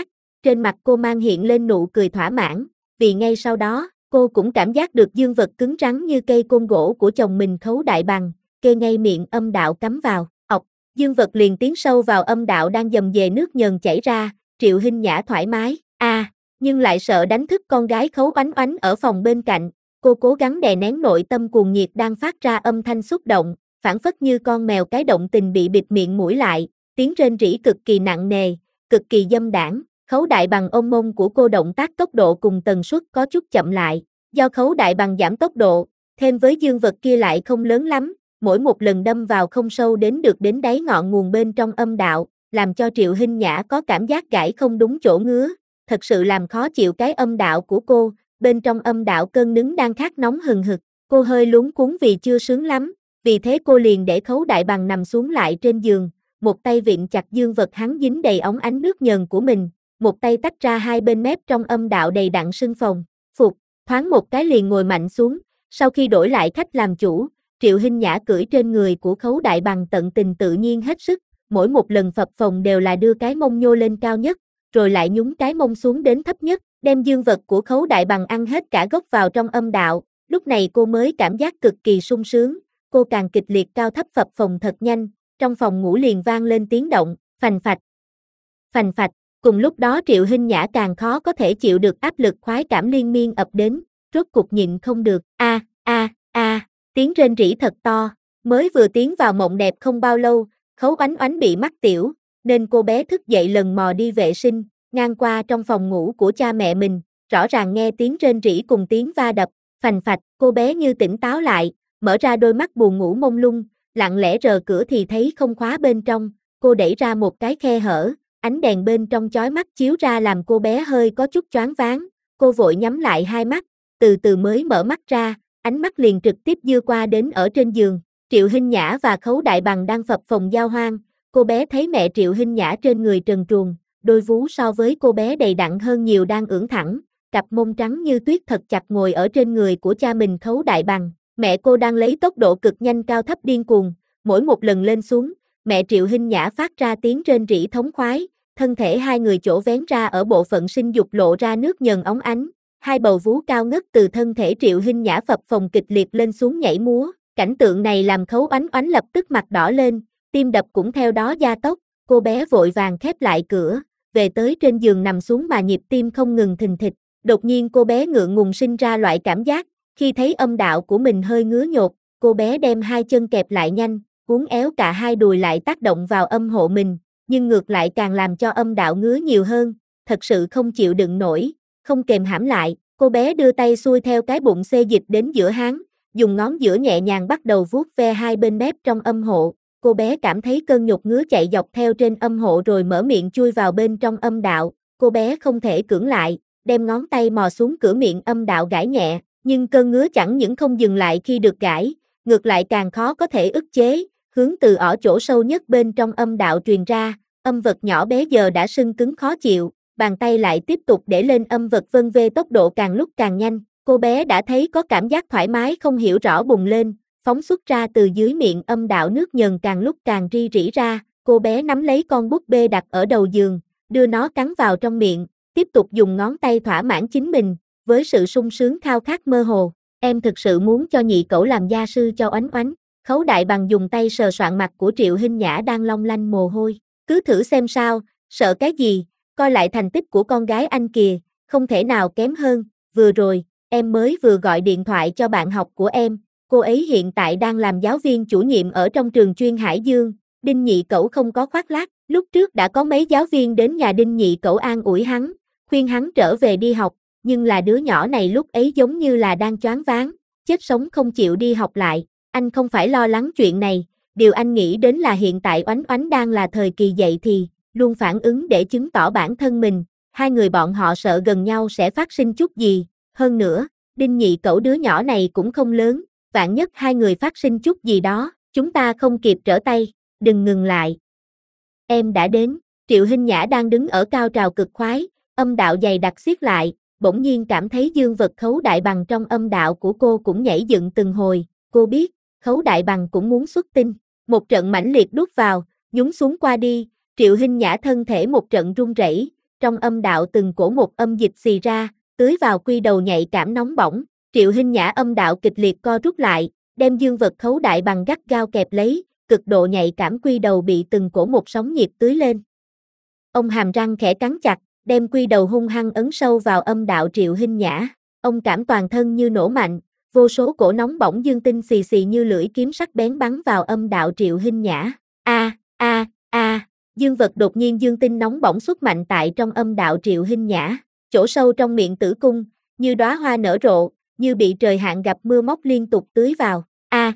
trên mặt cô mang hiện lên nụ cười thỏa mãn, vì ngay sau đó, cô cũng cảm giác được dương vật cứng rắn như cây côn gỗ của chồng mình Khấu Đại Bằng, kê ngay miệng âm đạo cắm vào, ọc, dương vật liền tiến sâu vào âm đạo đang dầm dề nước nhờn chảy ra, Triệu Hinh Nhã thoải mái, nhưng lại sợ đánh thức con gái Khấu Oánh Oánh ở phòng bên cạnh, cô cố gắng đè nén nội tâm cuồng nhiệt đang phát ra âm thanh xúc động, phảng phất như con mèo cái động tình bị bịt miệng mũi lại, tiếng rên rỉ cực kỳ nặng nề, cực kỳ dâm đãng. Khấu Đại Bằng ôm mông của cô động tác tốc độ cùng tần suất có chút chậm lại, do Khấu Đại Bằng giảm tốc độ, thêm với dương vật kia lại không lớn lắm, mỗi một lần đâm vào không sâu đến đáy ngọn nguồn bên trong âm đạo, làm cho Triệu Hinh Nhã có cảm giác gãi không đúng chỗ ngứa, thật sự làm khó chịu cái âm đạo của cô, bên trong âm đạo cơn nứng đang khát nóng hừng hực, cô hơi luống cuống vì chưa sướng lắm, vì thế cô liền để Khấu Đại Bằng nằm xuống lại trên giường, một tay vịn chặt dương vật hắn dính đầy óng ánh nước nhờn của mình, một tay tách ra hai bên mép trong âm đạo đầy đặn sưng phồng, thoáng một cái liền ngồi mạnh xuống, sau khi đổi lại khách làm chủ, Triệu Hinh Nhã cưỡi trên người của Khấu Đại Bằng tận tình tự nhiên hết sức, mỗi một lần phập phồng đều là đưa cái mông nhô lên cao nhất, rồi lại nhúng cái mông xuống đến thấp nhất, đem dương vật của Khấu Đại Bằng ăn hết cả gốc vào trong âm đạo, lúc này cô mới cảm giác cực kỳ sung sướng, cô càng kịch liệt cao thấp phập phồng thật nhanh, trong phòng ngủ liền vang lên tiếng động, phành phạch, cùng lúc đó Triệu Hinh Nhã càng khó có thể chịu được áp lực khoái cảm liên miên ập đến, rốt cục nhịn không được, tiếng rên rỉ thật to, mới vừa tiến vào mộng đẹp không bao lâu, Khấu Oánh Oánh bị mắc tiểu, nên cô bé thức dậy lần mò đi vệ sinh, ngang qua trong phòng ngủ của cha mẹ mình, rõ ràng nghe tiếng rên rỉ cùng tiếng va đập, phành phạch, cô bé như tỉnh táo lại, mở ra đôi mắt buồn ngủ mông lung, lặng lẽ rờ cửa thì thấy không khóa bên trong, cô đẩy ra một cái khe hở, ánh đèn bên trong chói mắt chiếu ra làm cô bé hơi có chút choáng váng, cô vội nhắm lại hai mắt, từ từ mới mở mắt ra, ánh mắt liền trực tiếp dư qua đến ở trên giường, Triệu Hinh Nhã và Khấu Đại Bằng đang phập phồng giao hoan, cô bé thấy mẹ Triệu Hinh Nhã trên người trần truồng, đôi vú so với cô bé đầy đặn hơn nhiều đang ưỡn thẳng, cặp mông trắng như tuyết thật chặt ngồi ở trên người của cha mình Khấu Đại Bằng, mẹ cô đang lấy tốc độ cực nhanh cao thấp điên cuồng, mỗi một lần lên xuống, mẹ Triệu Hinh Nhã phát ra tiếng rên rỉ thống khoái, thân thể hai người chỗ vén ra ở bộ phận sinh dục lộ ra nước nhờn óng ánh, hai bầu vú cao ngất từ thân thể Triệu Hinh Nhã phập phồng kịch liệt lên xuống nhảy múa, cảnh tượng này làm Khấu Oánh Oánh lập tức mặt đỏ lên, tim đập cũng theo đó gia tốc, cô bé vội vàng khép lại cửa, về tới trên giường nằm xuống mà nhịp tim không ngừng thình thịch, đột nhiên cô bé ngượng ngùng sinh ra loại cảm giác, khi thấy âm đạo của mình hơi ngứa nhột, cô bé đem hai chân kẹp lại nhanh, uốn éo cả hai đùi lại tác động vào âm hộ mình, nhưng ngược lại càng làm cho âm đạo ngứa nhiều hơn, thật sự không chịu đựng nổi, không kềm hãm lại, cô bé đưa tay xuôi theo cái bụng xê dịch đến giữa háng, dùng ngón giữa nhẹ nhàng bắt đầu vuốt ve hai bên mép trong âm hộ, cô bé cảm thấy cơn nhột ngứa chạy dọc theo trên âm hộ rồi mở miệng chui vào bên trong âm đạo, cô bé không thể cưỡng lại, đem ngón tay mò xuống cửa miệng âm đạo gãi nhẹ, nhưng cơn ngứa chẳng những không dừng lại khi được gãi, ngược lại càng khó có thể ức chế, hướng từ ở chỗ sâu nhất bên trong âm đạo truyền ra, âm vật nhỏ bé giờ đã sưng cứng khó chịu, bàn tay lại tiếp tục để lên âm vật vân vê tốc độ càng lúc càng nhanh, cô bé đã thấy có cảm giác thoải mái không hiểu rõ bùng lên, phóng xuất ra từ dưới miệng âm đạo nước nhờn càng lúc càng ri rỉ ra, cô bé nắm lấy con búp bê đặt ở đầu giường, đưa nó cắn vào trong miệng, tiếp tục dùng ngón tay thỏa mãn chính mình, với sự sung sướng khao khát mơ hồ, em thực sự muốn cho nhị cẩu làm gia sư cho Oánh Oánh. Khấu Đại Bằng dùng tay sờ soạng mặt của Triệu Hinh Nhã đang long lanh mồ hôi, cứ thử xem sao, sợ cái gì, coi lại thành tích của con gái anh kìa, không thể nào kém hơn, vừa rồi, em mới vừa gọi điện thoại cho bạn học của em, cô ấy hiện tại đang làm giáo viên chủ nhiệm ở trong trường chuyên Hải Dương, Đinh Nhị Cẩu không có khoác lác, lúc trước đã có mấy giáo viên đến nhà Đinh Nhị Cẩu an ủi hắn, khuyên hắn trở về đi học, nhưng là đứa nhỏ này lúc ấy giống như là đang choáng váng, chết sống không chịu đi học lại. Anh không phải lo lắng chuyện này, điều anh nghĩ đến là hiện tại Oánh Oánh đang là thời kỳ dậy thì, luôn phản ứng để chứng tỏ bản thân mình, hai người bọn họ sợ gần nhau sẽ phát sinh chút gì, hơn nữa, Đinh Nhị Cẩu đứa nhỏ này cũng không lớn, vạn nhất hai người phát sinh chút gì đó, chúng ta không kịp trở tay, đừng ngừng lại. Em đã đến, Triệu Hinh Nhã đang đứng ở cao trào cực khoái, âm đạo dày đặc siết lại, bỗng nhiên cảm thấy dương vật Khấu Đại Bằng trong âm đạo của cô cũng nhảy dựng từng hồi, cô biết, Khấu Đại Bằng cũng muốn xuất tinh, một trận mãnh liệt đút vào, nhúng xuống qua đi, Triệu Hinh Nhã thân thể một trận run rẩy, trong âm đạo từng cổ một âm dịch xì ra, tưới vào quy đầu nhạy cảm nóng bỏng. Triệu Hinh Nhã âm đạo kịch liệt co rút lại, đem dương vật khấu đại bằng gắt gao kẹp lấy, cực độ nhạy cảm quy đầu bị từng cổ một sóng nhiệt tưới lên. Ông hàm răng khẽ cắn chặt, đem quy đầu hung hăng ấn sâu vào âm đạo Triệu Hinh Nhã. Ông cảm toàn thân như nổ mạnh, vô số cổ nóng bỏng dương tinh xì xì như lưỡi kiếm sắc bén bắn vào âm đạo Triệu Hinh Nhã. Dương vật đột nhiên dương tinh nóng bỏng xuất mạnh tại trong âm đạo Triệu Hinh Nhã, chỗ sâu trong miệng tử cung, như đóa hoa nở rộ, như bị trời hạn gặp mưa móc liên tục tưới vào.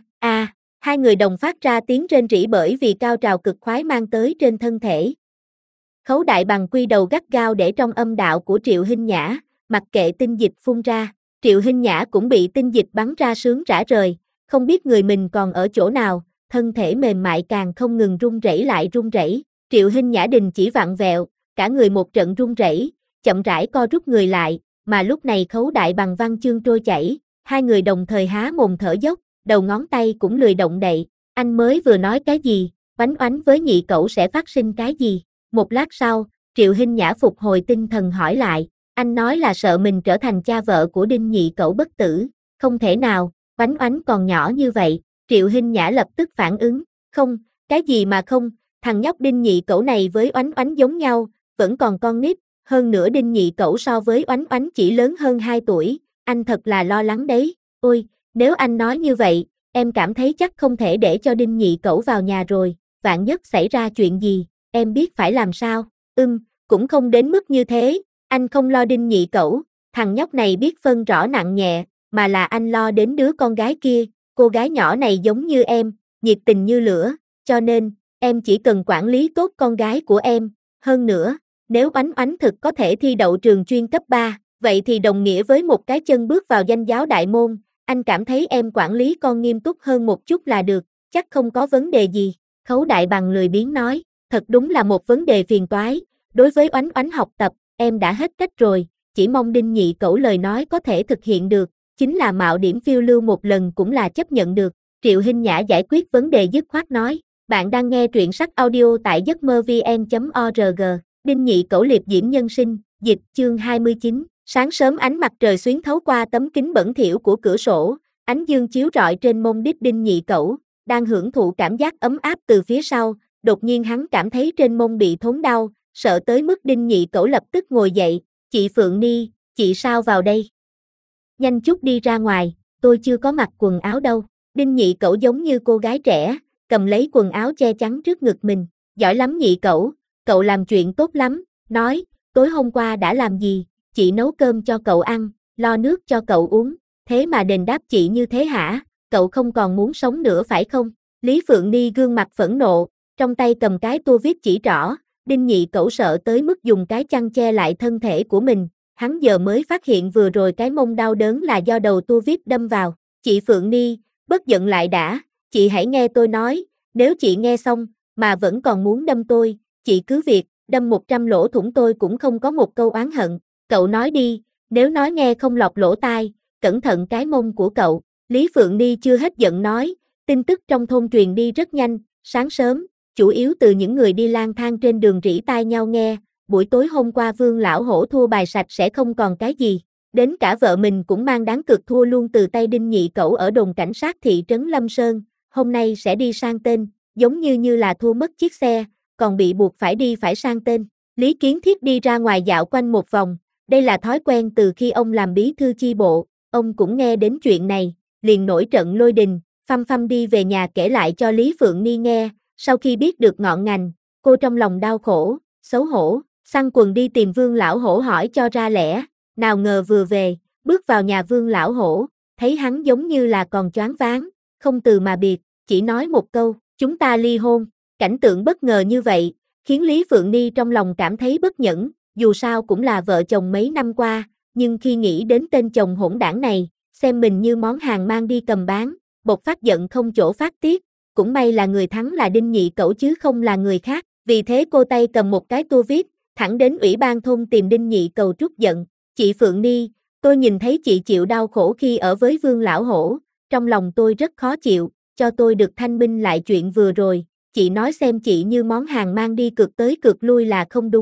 Hai người đồng phát ra tiếng rên rỉ bởi vì cao trào cực khoái mang tới trên thân thể. Khấu đại bằng quy đầu gắt gao để trong âm đạo của Triệu Hinh Nhã, mặc kệ tinh dịch phun ra. Triệu Hinh Nhã cũng bị tinh dịch bắn ra sướng rã rời, không biết người mình còn ở chỗ nào, thân thể mềm mại càng không ngừng run rẩy lại run rẩy. Triệu Hinh Nhã đình chỉ vặn vẹo, cả người một trận run rẩy, chậm rãi co rút người lại, mà lúc này khấu đại bằng văn chương trôi chảy, hai người đồng thời há mồm thở dốc, đầu ngón tay cũng lười động đậy. Anh mới vừa nói cái gì, oánh oánh với nhị cẩu sẽ phát sinh cái gì? Một lát sau, Triệu Hinh Nhã phục hồi tinh thần hỏi lại, anh nói là sợ mình trở thành cha vợ của Đinh nhị cẩu bất tử, không thể nào, oánh oánh còn nhỏ như vậy. Triệu Hinh Nhã lập tức phản ứng, không, cái gì mà không, thằng nhóc Đinh nhị cẩu này với oánh oánh giống nhau, vẫn còn con nít, hơn nữa Đinh nhị cẩu so với oánh oánh chỉ lớn hơn 2 tuổi, anh thật là lo lắng đấy. Ôi, nếu anh nói như vậy, em cảm thấy chắc không thể để cho Đinh nhị cẩu vào nhà rồi, vạn nhất xảy ra chuyện gì, em biết phải làm sao. Cũng không đến mức như thế, anh không lo Đinh nhị cẩu, thằng nhóc này biết phân rõ nặng nhẹ, mà là anh lo đến đứa con gái kia, cô gái nhỏ này giống như em, nhiệt tình như lửa, cho nên, em chỉ cần quản lý tốt con gái của em. Hơn nữa, nếu oánh oánh thực có thể thi đậu trường chuyên cấp 3, vậy thì đồng nghĩa với một cái chân bước vào danh giáo đại môn, anh cảm thấy em quản lý con nghiêm túc hơn một chút là được, chắc không có vấn đề gì. Khấu đại bằng lười biếng nói, thật đúng là một vấn đề phiền toái, đối với oánh oánh học tập, em đã hết cách rồi, chỉ mong Đinh nhị cẩu lời nói có thể thực hiện được, chính là mạo điểm phiêu lưu một lần cũng là chấp nhận được. Triệu Hinh Nhã giải quyết vấn đề dứt khoát nói, bạn đang nghe truyện sách audio tại giấc mơ vn.org, Đinh nhị cẩu liệp diễm nhân sinh, dịch chương 29. Sáng sớm ánh mặt trời xuyến thấu qua tấm kính bẩn thỉu của cửa sổ, ánh dương chiếu rọi trên mông đít Đinh nhị cẩu, đang hưởng thụ cảm giác ấm áp từ phía sau, đột nhiên hắn cảm thấy trên mông bị thốn đau, sợ tới mức Đinh nhị cẩu lập tức ngồi dậy, chị Phượng Ni, chị sao vào đây? Nhanh chút đi ra ngoài, tôi chưa có mặc quần áo đâu. Đinh nhị cẩu giống như cô gái trẻ, cầm lấy quần áo che chắn trước ngực mình, giỏi lắm nhị cẩu, cậu làm chuyện tốt lắm, nói, tối hôm qua đã làm gì, chị nấu cơm cho cậu ăn, lo nước cho cậu uống, thế mà đền đáp chị như thế hả, cậu không còn muốn sống nữa phải không? Lý Phượng Ni gương mặt phẫn nộ, trong tay cầm cái tua viết chỉ trỏ, Đinh nhị cẩu sợ tới mức dùng cái chăn che lại thân thể của mình, hắn giờ mới phát hiện vừa rồi cái mông đau đớn là do đầu tua viết đâm vào. Chị Phượng Ni, bất giận lại đã, chị hãy nghe tôi nói, nếu chị nghe xong, mà vẫn còn muốn đâm tôi, chị cứ việc, đâm 100 lỗ thủng tôi cũng không có một câu oán hận, cậu nói đi, nếu nói nghe không lọt lỗ tai, cẩn thận cái mông của cậu. Lý Phượng Ni chưa hết giận nói, tin tức trong thôn truyền đi rất nhanh, sáng sớm, chủ yếu từ những người đi lang thang trên đường rỉ tai nhau nghe, buổi tối hôm qua Vương lão hổ thua bài sạch sẽ không còn cái gì, đến cả vợ mình cũng mang đáng cực thua luôn từ tay Đinh nhị cẩu ở đồn cảnh sát thị trấn Lâm Sơn, hôm nay sẽ đi sang tên, giống như là thua mất chiếc xe, còn bị buộc phải đi phải sang tên. Lý Kiến Thiết đi ra ngoài dạo quanh một vòng, đây là thói quen từ khi ông làm bí thư chi bộ, ông cũng nghe đến chuyện này, liền nổi trận lôi đình, phăm phăm đi về nhà kể lại cho Lý Phượng Ni nghe, sau khi biết được ngọn ngành, cô trong lòng đau khổ, xấu hổ, xăng quần đi tìm Vương lão hổ hỏi cho ra lẽ, nào ngờ vừa về, bước vào nhà Vương lão hổ, thấy hắn giống như là còn choáng váng, không từ mà biệt, chỉ nói một câu, chúng ta ly hôn. Cảnh tượng bất ngờ như vậy, khiến Lý Phượng Ni trong lòng cảm thấy bất nhẫn, dù sao cũng là vợ chồng mấy năm qua, nhưng khi nghĩ đến tên chồng hỗn đảng này, xem mình như món hàng mang đi cầm bán, bộc phát giận không chỗ phát tiết, cũng may là người thắng là Đinh nhị cẩu chứ không là người khác, vì thế cô tay cầm một cái tua viết, thẳng đến ủy ban thôn tìm Đinh nhị cẩu trút giận. Chị Phượng Ni, tôi nhìn thấy chị chịu đau khổ khi ở với Vương lão hổ, trong lòng tôi rất khó chịu, cho tôi được thanh minh lại chuyện vừa rồi, chị nói xem chị như món hàng mang đi cược tới cược lui là không đúng,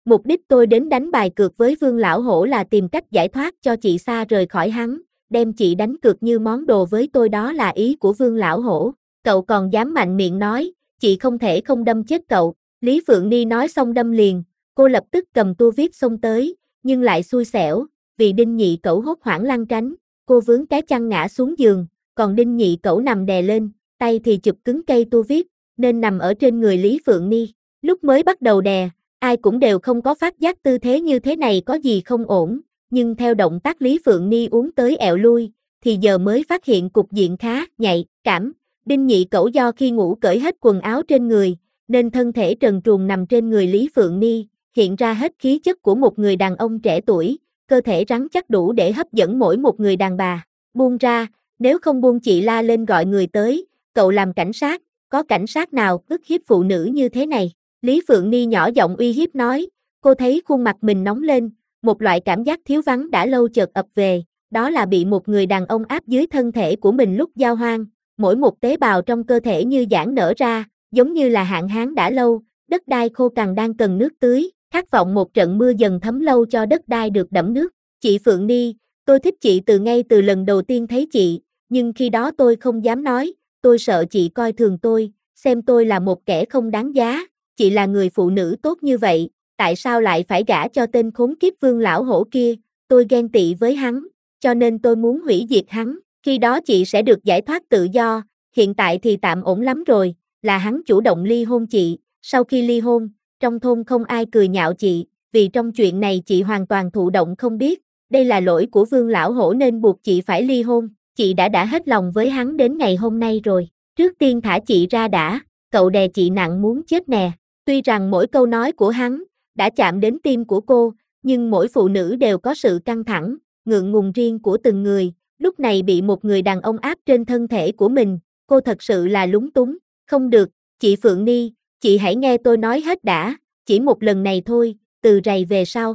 Mục đích tôi đến đánh bài cược với Vương lão hổ là tìm cách giải thoát cho chị xa rời khỏi hắn, đem chị đánh cược như món đồ với tôi, đó là ý của Vương lão hổ. Cậu còn dám mạnh miệng nói, chị không thể không đâm chết cậu. Lý Phượng Ni nói xong đâm liền, cô lập tức cầm tua viết xông tới, nhưng lại xui xẻo, vì Đinh Nhị Cẩu hốt hoảng lăn tránh, cô vướng cái chăn ngã xuống giường, còn Đinh Nhị Cẩu nằm đè lên, tay thì chụp cứng cây tua viết, nên nằm ở trên người Lý Phượng Ni. Lúc mới bắt đầu đè, ai cũng đều không có phát giác tư thế như thế này có gì không ổn, nhưng theo động tác Lý Phượng Ni uốn tới ẹo lui, thì giờ mới phát hiện cục diện khá nhạy cảm. Đinh Nhị Cẩu do khi ngủ cởi hết quần áo trên người, nên thân thể trần truồng nằm trên người Lý Phượng Ni, hiện ra hết khí chất của một người đàn ông trẻ tuổi, cơ thể rắn chắc đủ để hấp dẫn mỗi một người đàn bà. Buông ra, nếu không buông chị la lên gọi người tới, cậu làm cảnh sát, có cảnh sát nào ức hiếp phụ nữ như thế này. Lý Phượng Ni nhỏ giọng uy hiếp nói, cô thấy khuôn mặt mình nóng lên, một loại cảm giác thiếu vắng đã lâu chợt ập về, đó là bị một người đàn ông áp dưới thân thể của mình lúc giao hoan, mỗi một tế bào trong cơ thể như giãn nở ra, giống như là hạn hán đã lâu, đất đai khô cằn đang cần nước tưới, khát vọng một trận mưa dần thấm lâu cho đất đai được đẫm nước. Chị Phượng Ni, tôi thích chị ngay từ lần đầu tiên thấy chị, nhưng khi đó tôi không dám nói, tôi sợ chị coi thường tôi, xem tôi là một kẻ không đáng giá, chị là người phụ nữ tốt như vậy, tại sao lại phải gả cho tên khốn kiếp Vương lão hổ kia, tôi ghen tị với hắn, cho nên tôi muốn hủy diệt hắn, khi đó chị sẽ được giải thoát tự do, hiện tại thì tạm ổn lắm rồi, là hắn chủ động ly hôn chị, sau khi ly hôn, trong thôn không ai cười nhạo chị, vì trong chuyện này chị hoàn toàn thụ động không biết, đây là lỗi của Vương lão hổ nên buộc chị phải ly hôn, chị đã hết lòng với hắn đến ngày hôm nay rồi, trước tiên thả chị ra đã, cậu đè chị nặng muốn chết nè. Tuy rằng mỗi câu nói của hắn đã chạm đến tim của cô, nhưng mỗi phụ nữ đều có sự căng thẳng, ngượng ngùng riêng của từng người, lúc này bị một người đàn ông áp trên thân thể của mình, cô thật sự là lúng túng, không được, chị Phượng Ni, chị hãy nghe tôi nói hết đã, chỉ một lần này thôi, từ rày về sau.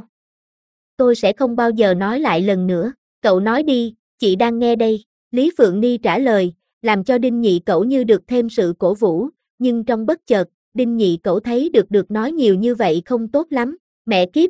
Tôi sẽ không bao giờ nói lại lần nữa, cậu nói đi, chị đang nghe đây, Lý Phượng Ni trả lời, làm cho Đinh Nhị Cẩu như được thêm sự cổ vũ, nhưng trong bất chợt, Đinh Nhị Cẩu thấy được nói nhiều như vậy không tốt lắm, mẹ kiếp.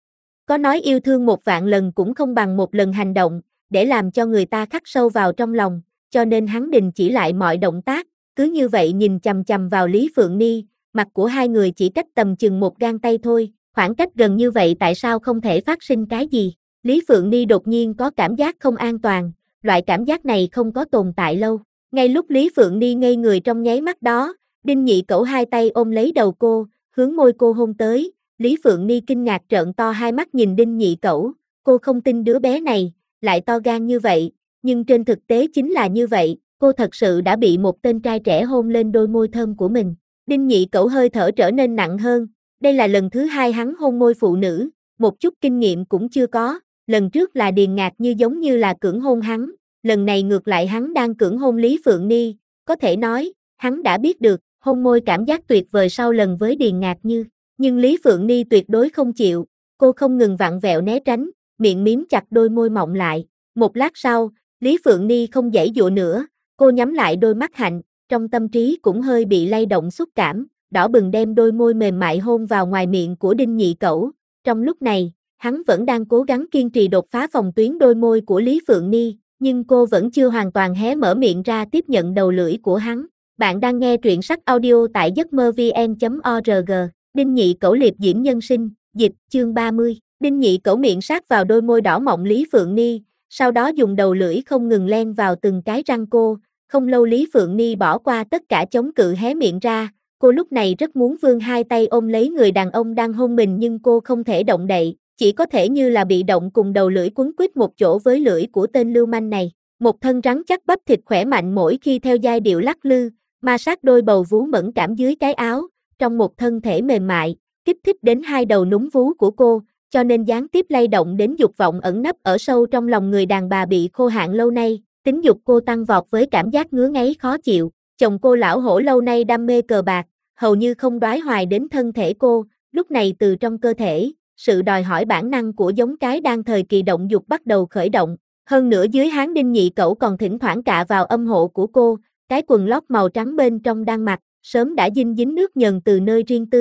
Có nói yêu thương 1.000.000 lần cũng không bằng một lần hành động, để làm cho người ta khắc sâu vào trong lòng, cho nên hắn đình chỉ lại mọi động tác, cứ như vậy nhìn chằm chằm vào Lý Phượng Ni, mặt của hai người chỉ cách tầm chừng một gang tay thôi, khoảng cách gần như vậy tại sao không thể phát sinh cái gì? Lý Phượng Ni đột nhiên có cảm giác không an toàn, loại cảm giác này không có tồn tại lâu. Ngay lúc Lý Phượng Ni ngây người trong nháy mắt đó, Đinh Nhị Cẩu hai tay ôm lấy đầu cô, hướng môi cô hôn tới, Lý Phượng Ni kinh ngạc trợn to hai mắt nhìn Đinh Nhị Cẩu, cô không tin đứa bé này, lại to gan như vậy, nhưng trên thực tế chính là như vậy, cô thật sự đã bị một tên trai trẻ hôn lên đôi môi thơm của mình. Đinh Nhị Cẩu hơi thở trở nên nặng hơn, đây là lần thứ hai hắn hôn môi phụ nữ, một chút kinh nghiệm cũng chưa có, lần trước là Điền Ngạc Như giống như là cưỡng hôn hắn, lần này ngược lại hắn đang cưỡng hôn Lý Phượng Ni, có thể nói, hắn đã biết được, hôn môi cảm giác tuyệt vời sau lần với Điền Ngạc Như, nhưng Lý Phượng Ni tuyệt đối không chịu, cô không ngừng vặn vẹo né tránh, miệng miếm chặt đôi môi mọng lại, một lát sau, Lý Phượng Ni không giãy giụa nữa, cô nhắm lại đôi mắt hạnh, trong tâm trí cũng hơi bị lay động xúc cảm, đỏ bừng đem đôi môi mềm mại hôn vào ngoài miệng của Đinh Nhị Cẩu, trong lúc này, hắn vẫn đang cố gắng kiên trì đột phá phòng tuyến đôi môi của Lý Phượng Ni, nhưng cô vẫn chưa hoàn toàn hé mở miệng ra tiếp nhận đầu lưỡi của hắn. Bạn đang nghe truyện sách audio tại giấc mơ vn.org, Đinh Nhị Cẩu liệp diễm nhân sinh, dịch, chương 30, Đinh Nhị Cẩu miệng sát vào đôi môi đỏ mọng Lý Phượng Ni, sau đó dùng đầu lưỡi không ngừng len vào từng cái răng cô, không lâu Lý Phượng Ni bỏ qua tất cả chống cự hé miệng ra, cô lúc này rất muốn vươn hai tay ôm lấy người đàn ông đang hôn mình nhưng cô không thể động đậy, chỉ có thể như là bị động cùng đầu lưỡi quấn quýt một chỗ với lưỡi của tên lưu manh này, một thân rắn chắc bắp thịt khỏe mạnh mỗi khi theo giai điệu lắc lư, ma sát đôi bầu vú mẫn cảm dưới cái áo, trong một thân thể mềm mại, kích thích đến hai đầu núm vú của cô, cho nên gián tiếp lay động đến dục vọng ẩn nấp ở sâu trong lòng người đàn bà bị khô hạn lâu nay, tính dục cô tăng vọt với cảm giác ngứa ngáy khó chịu, chồng cô lão hổ lâu nay đam mê cờ bạc, hầu như không đoái hoài đến thân thể cô, lúc này từ trong cơ thể, sự đòi hỏi bản năng của giống cái đang thời kỳ động dục bắt đầu khởi động, hơn nữa dưới háng Đinh Nhị Cẩu còn thỉnh thoảng cạ vào âm hộ của cô, cái quần lót màu trắng bên trong đang mặc, sớm đã dinh dính nước nhờn từ nơi riêng tư,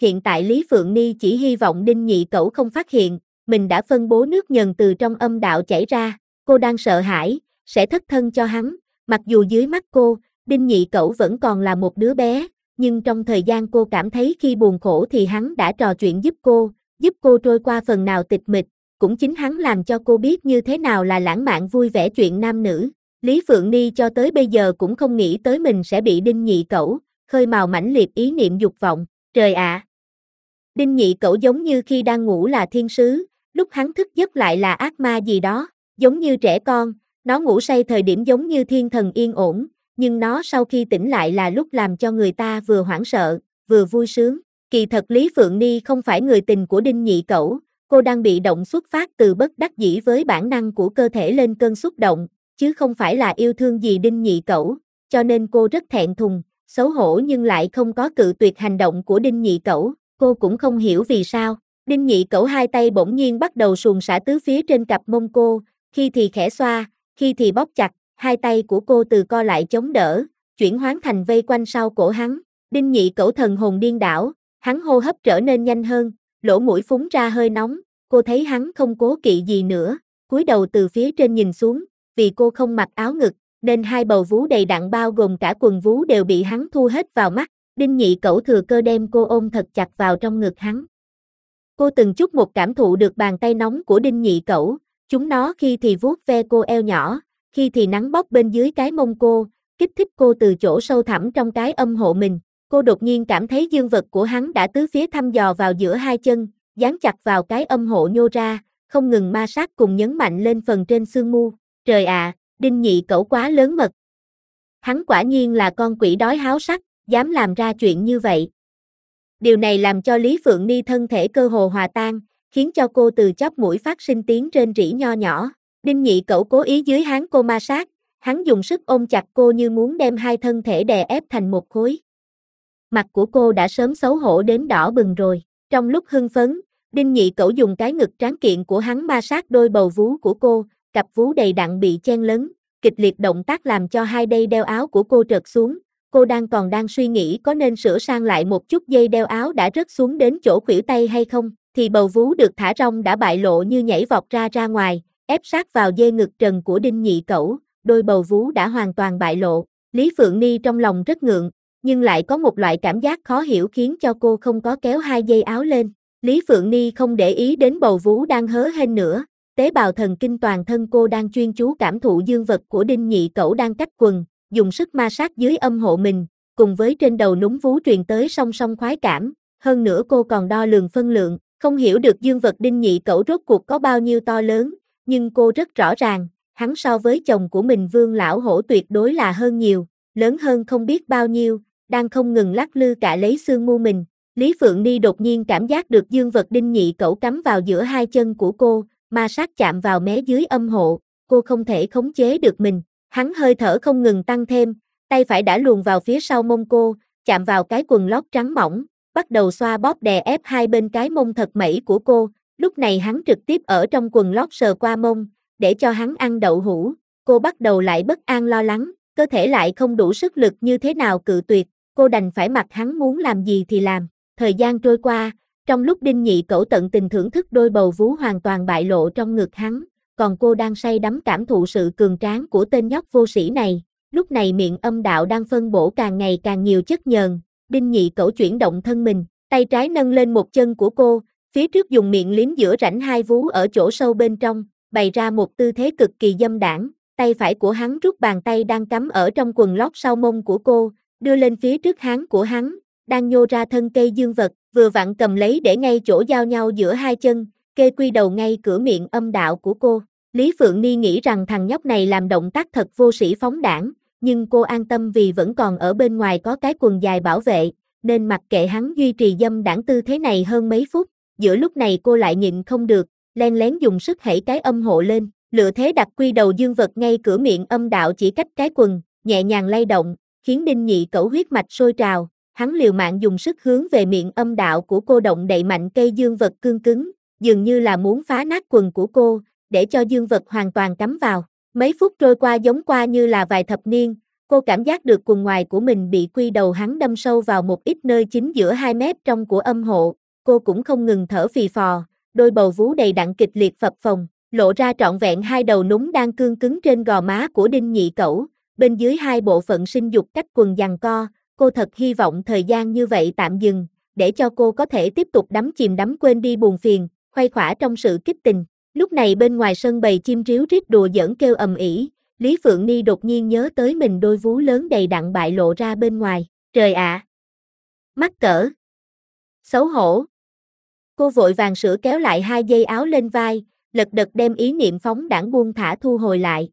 Hiện tại Lý Phượng Ni chỉ hy vọng Đinh Nhị Cẩu không phát hiện, mình đã phân bố nước nhần từ trong âm đạo chảy ra, cô đang sợ hãi, sẽ thất thân cho hắn, mặc dù dưới mắt cô, Đinh Nhị Cẩu vẫn còn là một đứa bé, nhưng trong thời gian cô cảm thấy khi buồn khổ thì hắn đã trò chuyện giúp cô trôi qua phần nào tịch mịch, cũng chính hắn làm cho cô biết như thế nào là lãng mạn vui vẻ chuyện nam nữ. Lý Phượng Ni cho tới bây giờ cũng không nghĩ tới mình sẽ bị Đinh Nhị Cẩu khơi mào mãnh liệt ý niệm dục vọng. Trời ạ! Đinh Nhị Cẩu giống như khi đang ngủ là thiên sứ, lúc hắn thức giấc lại là ác ma gì đó, giống như trẻ con, nó ngủ say thời điểm giống như thiên thần yên ổn, nhưng nó sau khi tỉnh lại là lúc làm cho người ta vừa hoảng sợ, vừa vui sướng. Kỳ thật Lý Phượng Ni không phải người tình của Đinh Nhị Cẩu, cô đang bị động xuất phát từ bất đắc dĩ với bản năng của cơ thể lên cơn xúc động, chứ không phải là yêu thương gì Đinh Nhị Cẩu, cho nên cô rất thẹn thùng, xấu hổ nhưng lại không có cự tuyệt hành động của Đinh Nhị Cẩu, cô cũng không hiểu vì sao. Đinh Nhị Cẩu hai tay bỗng nhiên bắt đầu suồng xả tứ phía trên cặp mông cô, khi thì khẽ xoa, khi thì bóp chặt, hai tay của cô từ co lại chống đỡ, chuyển hóa thành vây quanh sau cổ hắn. Đinh Nhị Cẩu thần hồn điên đảo, hắn hô hấp trở nên nhanh hơn, lỗ mũi phúng ra hơi nóng, cô thấy hắn không cố kỵ gì nữa, cúi đầu từ phía trên nhìn xuống, vì cô không mặc áo ngực, nên hai bầu vú đầy đặn bao gồm cả quần vú đều bị hắn thu hết vào mắt. Đinh Nhị Cẩu thừa cơ đem cô ôm thật chặt vào trong ngực hắn. Cô từng chút một cảm thụ được bàn tay nóng của Đinh Nhị Cẩu, chúng nó khi thì vuốt ve cô eo nhỏ, khi thì nắn bóp bên dưới cái mông cô, kích thích cô từ chỗ sâu thẳm trong cái âm hộ mình. Cô đột nhiên cảm thấy dương vật của hắn đã tứ phía thăm dò vào giữa hai chân, dán chặt vào cái âm hộ nhô ra, không ngừng ma sát cùng nhấn mạnh lên phần trên xương mu. Trời ạ, Đinh Nhị Cẩu quá lớn mật. Hắn quả nhiên là con quỷ đói háo sắc, dám làm ra chuyện như vậy. Điều này làm cho Lý Phượng Ni thân thể cơ hồ hòa tan, khiến cho cô từ chóp mũi phát sinh tiếng rên rỉ nho nhỏ. Đinh Nhị Cẩu cố ý dưới háng cô ma sát, hắn dùng sức ôm chặt cô như muốn đem hai thân thể đè ép thành một khối. Mặt của cô đã sớm xấu hổ đến đỏ bừng rồi. Trong lúc hưng phấn, Đinh Nhị Cẩu dùng cái ngực tráng kiện của hắn ma sát đôi bầu vú của cô, cặp vú đầy đặn bị chen lấn, kịch liệt động tác làm cho hai dây đeo áo của cô trượt xuống. Cô đang suy nghĩ có nên sửa sang lại một chút dây đeo áo đã rớt xuống đến chỗ khuỷu tay hay không, thì bầu vú được thả rong đã bại lộ như nhảy vọt ra ngoài, ép sát vào dê ngực trần của Đinh Nhị Cẩu, đôi bầu vú đã hoàn toàn bại lộ. Lý Phượng Ni trong lòng rất ngượng, nhưng lại có một loại cảm giác khó hiểu khiến cho cô không có kéo hai dây áo lên. Lý Phượng Ni không để ý đến bầu vú đang hớ hênh nữa, tế bào thần kinh toàn thân cô đang chuyên chú cảm thụ dương vật của Đinh Nhị Cẩu đang cách quần, dùng sức ma sát dưới âm hộ mình, cùng với trên đầu núm vú truyền tới song song khoái cảm, hơn nữa cô còn đo lường phân lượng, không hiểu được dương vật Đinh Nhị Cẩu rốt cuộc có bao nhiêu to lớn, nhưng cô rất rõ ràng, hắn so với chồng của mình Vương Lão Hổ tuyệt đối là hơn nhiều, lớn hơn không biết bao nhiêu, đang không ngừng lắc lư cả lấy xương mu mình. Lý Phượng Ni đột nhiên cảm giác được dương vật Đinh Nhị Cẩu cắm vào giữa hai chân của cô, ma sát chạm vào mé dưới âm hộ, cô không thể khống chế được mình. Hắn hơi thở không ngừng tăng thêm, tay phải đã luồn vào phía sau mông cô, chạm vào cái quần lót trắng mỏng, bắt đầu xoa bóp đè ép hai bên cái mông thật mẩy của cô. Lúc này hắn trực tiếp ở trong quần lót sờ qua mông, để cho hắn ăn đậu hũ. Cô bắt đầu lại bất an lo lắng, cơ thể lại không đủ sức lực như thế nào cự tuyệt, cô đành phải mặc hắn muốn làm gì thì làm. Thời gian trôi qua, trong lúc Đinh Nhị Cẩu tận tình thưởng thức đôi bầu vú hoàn toàn bại lộ trong ngực hắn, còn cô đang say đắm cảm thụ sự cường tráng của tên nhóc vô sĩ này. Lúc này miệng âm đạo đang phân bổ càng ngày càng nhiều chất nhờn, Đinh Nhị Cẩu chuyển động thân mình, tay trái nâng lên một chân của cô, phía trước dùng miệng liếm giữa rãnh hai vú ở chỗ sâu bên trong, bày ra một tư thế cực kỳ dâm đãng. Tay phải của hắn rút bàn tay đang cắm ở trong quần lót sau mông của cô, đưa lên phía trước háng của hắn, đang nhô ra thân cây dương vật, vừa vặn cầm lấy để ngay chỗ giao nhau giữa hai chân, kê quy đầu ngay cửa miệng âm đạo của cô. Lý Phượng Ni nghĩ rằng thằng nhóc này làm động tác thật vô sĩ phóng đãng, nhưng cô an tâm vì vẫn còn ở bên ngoài có cái quần dài bảo vệ, nên mặc kệ hắn duy trì dâm đãng tư thế này hơn mấy phút. Giữa lúc này cô lại nhịn không được, len lén dùng sức hẩy cái âm hộ lên, lựa thế đặt quy đầu dương vật ngay cửa miệng âm đạo chỉ cách cái quần, nhẹ nhàng lay động, khiến Đinh Nhị Cẩu huyết mạch sôi trào. Hắn liều mạng dùng sức hướng về miệng âm đạo của cô động đậy mạnh cây dương vật cương cứng, dường như là muốn phá nát quần của cô, để cho dương vật hoàn toàn cắm vào. Mấy phút trôi qua giống qua như là vài thập niên, Cô cảm giác được quần ngoài của mình bị quy đầu hắn đâm sâu vào một ít nơi chính giữa 2 mét trong của âm hộ, cô cũng không ngừng thở phì phò, đôi bầu vú đầy đặn kịch liệt phập phồng, lộ ra trọn vẹn hai đầu núng đang cương cứng trên gò má của Đinh Nhị Cẩu, bên dưới hai bộ phận sinh dục cách quần giằng co, cô thật hy vọng thời gian như vậy tạm dừng, để cho cô có thể tiếp tục đắm chìm đắm quên đi buồn phiền, khuây khỏa trong sự kích tình. Lúc này bên ngoài sân bầy chim ríu rít đùa giỡn kêu ầm ĩ, Lý Phượng Ni đột nhiên nhớ tới mình đôi vú lớn đầy đặn bại lộ ra bên ngoài, trời ạ! Mắc cỡ! Xấu hổ! Cô vội vàng sửa kéo lại hai dây áo lên vai, lật đật đem ý niệm phóng đãng buông thả thu hồi lại.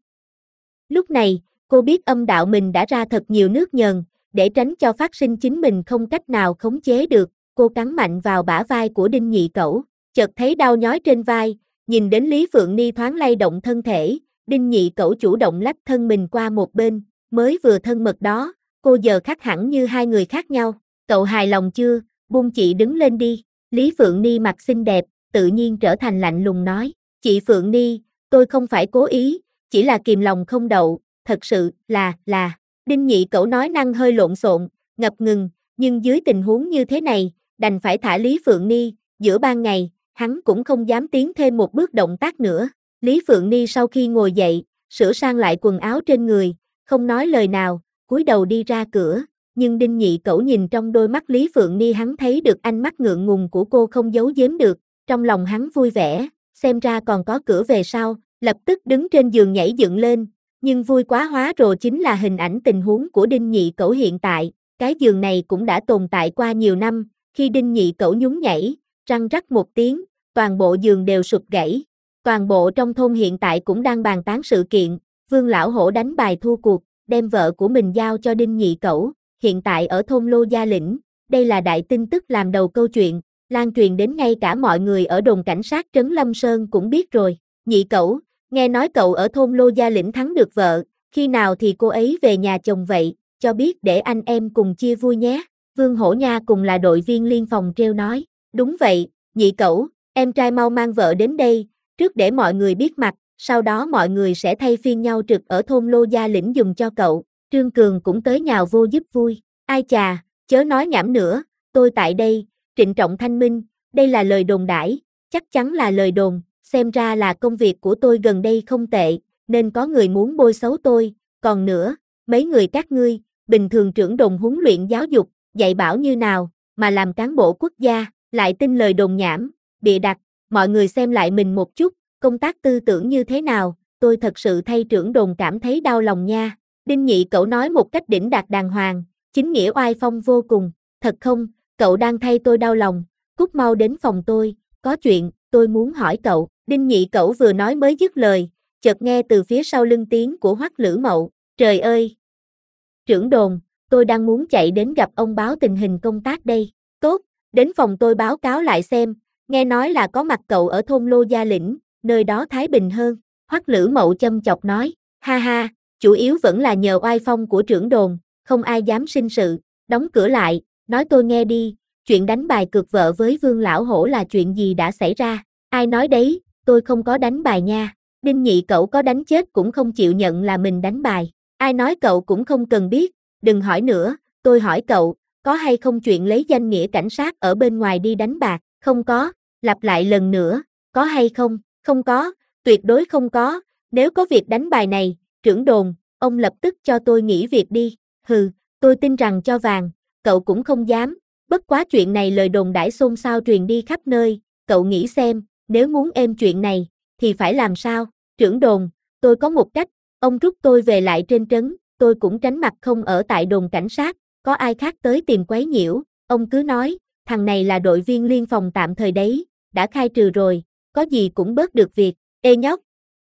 Lúc này, cô biết âm đạo mình đã ra thật nhiều nước nhờn, để tránh cho phát sinh chính mình không cách nào khống chế được, cô cắn mạnh vào bả vai của Đinh Nhị Cẩu, chợt thấy đau nhói trên vai, nhìn đến Lý Phượng Ni thoáng lay động thân thể, Đinh Nhị Cẩu chủ động lách thân mình qua một bên, mới vừa thân mật đó, cô giờ khác hẳn như hai người khác nhau, cậu hài lòng chưa, buông chị đứng lên đi, Lý Phượng Ni mặt xinh đẹp, tự nhiên trở thành lạnh lùng nói, chị Phượng Ni, tôi không phải cố ý, chỉ là kìm lòng không đậu, thật sự là, Đinh Nhị Cẩu nói năng hơi lộn xộn, ngập ngừng, nhưng dưới tình huống như thế này, đành phải thả Lý Phượng Ni, giữa ban ngày, hắn cũng không dám tiến thêm một bước động tác nữa. Lý Phượng Ni sau khi ngồi dậy, sửa sang lại quần áo trên người, không nói lời nào, cúi đầu đi ra cửa, nhưng Đinh Nhị Cẩu nhìn trong đôi mắt Lý Phượng Ni hắn thấy được ánh mắt ngượng ngùng của cô không giấu giếm được, trong lòng hắn vui vẻ, xem ra còn có cửa về sau, lập tức đứng trên giường nhảy dựng lên, nhưng vui quá hóa rồ chính là hình ảnh tình huống của Đinh Nhị Cẩu hiện tại, cái giường này cũng đã tồn tại qua nhiều năm, khi Đinh Nhị Cẩu nhún nhảy, răng rắc một tiếng, toàn bộ giường đều sụp gãy. Toàn bộ trong thôn hiện tại cũng đang bàn tán sự kiện, Vương Lão Hổ đánh bài thua cuộc, đem vợ của mình giao cho Đinh Nhị Cẩu, hiện tại ở thôn Lô Gia Lĩnh, đây là đại tin tức làm đầu câu chuyện, lan truyền đến ngay cả mọi người ở đồn cảnh sát trấn Lâm Sơn cũng biết rồi. Nhị Cẩu, nghe nói cậu ở thôn Lô Gia Lĩnh thắng được vợ, khi nào thì cô ấy về nhà chồng vậy, cho biết để anh em cùng chia vui nhé. Vương Hổ Nha cùng là đội viên liên phòng treo nói, đúng vậy, Nhị Cẩu, em trai mau mang vợ đến đây, trước để mọi người biết mặt, sau đó mọi người sẽ thay phiên nhau trực ở thôn Lô Gia Lĩnh dùng cho cậu. Trương Cường cũng tới nhào vô giúp vui, ai chà, chớ nói nhảm nữa, tôi tại đây, trịnh trọng thanh minh, đây là lời đồn đãi, chắc chắn là lời đồn, xem ra là công việc của tôi gần đây không tệ, nên có người muốn bôi xấu tôi, còn nữa, mấy người các ngươi, bình thường trưởng đồn huấn luyện giáo dục, dạy bảo như nào, mà làm cán bộ quốc gia, lại tin lời đồn nhảm, bịa đặt, mọi người xem lại mình một chút, công tác tư tưởng như thế nào, tôi thật sự thay trưởng đồn cảm thấy đau lòng nha. Đinh Nhị Cẩu nói một cách đỉnh đạt đàng hoàng, chính nghĩa oai phong vô cùng, thật không, cậu đang thay tôi đau lòng, cút mau đến phòng tôi, có chuyện, tôi muốn hỏi cậu. Đinh Nhị Cẩu vừa nói mới dứt lời, chợt nghe từ phía sau lưng tiếng của Hoắc Lữ Mậu, trời ơi! Trưởng đồn, tôi đang muốn chạy đến gặp ông báo tình hình công tác đây, tốt, đến phòng tôi báo cáo lại xem, nghe nói là có mặt cậu ở thôn Lô Gia Lĩnh, nơi đó thái bình hơn, Hoắc Lữ Mậu châm chọc nói, ha ha, chủ yếu vẫn là nhờ oai phong của trưởng đồn, không ai dám sinh sự, đóng cửa lại, nói tôi nghe đi, chuyện đánh bài cược vợ với Vương Lão Hổ là chuyện gì đã xảy ra, ai nói đấy, tôi không có đánh bài nha, Đinh Nhị Cẩu có đánh chết cũng không chịu nhận là mình đánh bài, ai nói cậu cũng không cần biết, đừng hỏi nữa, tôi hỏi cậu, có hay không chuyện lấy danh nghĩa cảnh sát ở bên ngoài đi đánh bạc, không có, lặp lại lần nữa, có hay không, không có, tuyệt đối không có, nếu có việc đánh bài này, trưởng đồn, ông lập tức cho tôi nghỉ việc đi, hừ, tôi tin rằng cho vàng, cậu cũng không dám, bất quá chuyện này lời đồn đãi xôn xao truyền đi khắp nơi, cậu nghĩ xem, nếu muốn êm chuyện này, thì phải làm sao, trưởng đồn, tôi có một cách, ông rút tôi về lại trên trấn, tôi cũng tránh mặt không ở tại đồn cảnh sát, có ai khác tới tìm quấy nhiễu, ông cứ nói, thằng này là đội viên liên phòng tạm thời đấy, đã khai trừ rồi, có gì cũng bớt được việc, ê nhóc.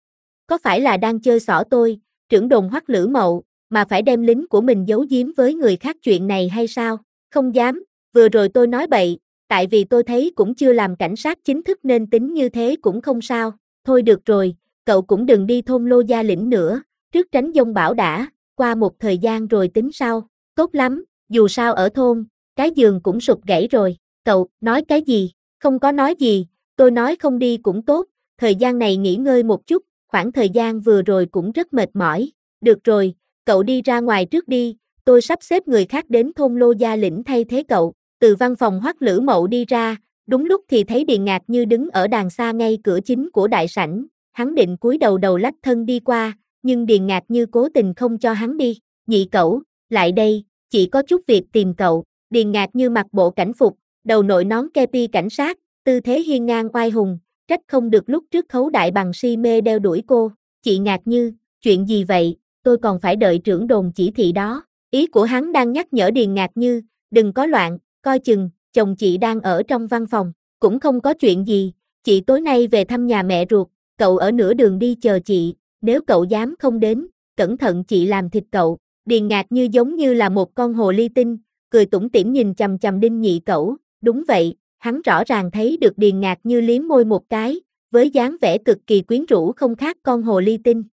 Có phải là đang chơi xỏ tôi, trưởng đồn Hoắc Lữ Mậu, mà phải đem lính của mình giấu giếm với người khác chuyện này hay sao? Không dám, vừa rồi tôi nói bậy, tại vì tôi thấy cũng chưa làm cảnh sát chính thức nên tính như thế cũng không sao. Thôi được rồi, cậu cũng đừng đi thôn Lô Gia Lĩnh nữa, trước tránh giông bão đã, qua một thời gian rồi tính sau. Tốt lắm, dù sao ở thôn, cái giường cũng sụp gãy rồi. Cậu, nói cái gì? Không có nói gì, tôi nói không đi cũng tốt, thời gian này nghỉ ngơi một chút, khoảng thời gian vừa rồi cũng rất mệt mỏi. Được rồi, cậu đi ra ngoài trước đi, tôi sắp xếp người khác đến thôn Lô Gia Lĩnh thay thế cậu. Từ văn phòng Hoắc Lữ Mậu đi ra, đúng lúc thì thấy Điền Ngạc Như đứng ở đàng xa ngay cửa chính của đại sảnh, hắn định cúi đầu lách thân đi qua, nhưng Điền Ngạc Như cố tình không cho hắn đi. Nhị cẩu, lại đây, chị có chút việc tìm cậu. Điền Ngạc Như mặc bộ cảnh phục, đầu đội nón kepi cảnh sát, tư thế hiên ngang oai hùng, trách không được lúc trước Khấu Đại Bằng si mê đeo đuổi cô. Chị Ngạc Như, chuyện gì vậy, tôi còn phải đợi trưởng đồn chỉ thị đó. Ý của hắn đang nhắc nhở Điền Ngạc Như, đừng có loạn, coi chừng, chồng chị đang ở trong văn phòng. Cũng không có chuyện gì, chị tối nay về thăm nhà mẹ ruột, cậu ở nửa đường đi chờ chị, nếu cậu dám không đến, cẩn thận chị làm thịt cậu. Điền Ngạc Như giống như là một con hồ ly tinh, cười tủm tỉm nhìn chằm chằm Đinh Nhị Cẩu. Đúng vậy, hắn rõ ràng thấy được Điền Ngạc Như liếm môi một cái, với dáng vẻ cực kỳ quyến rũ không khác con hồ ly tinh.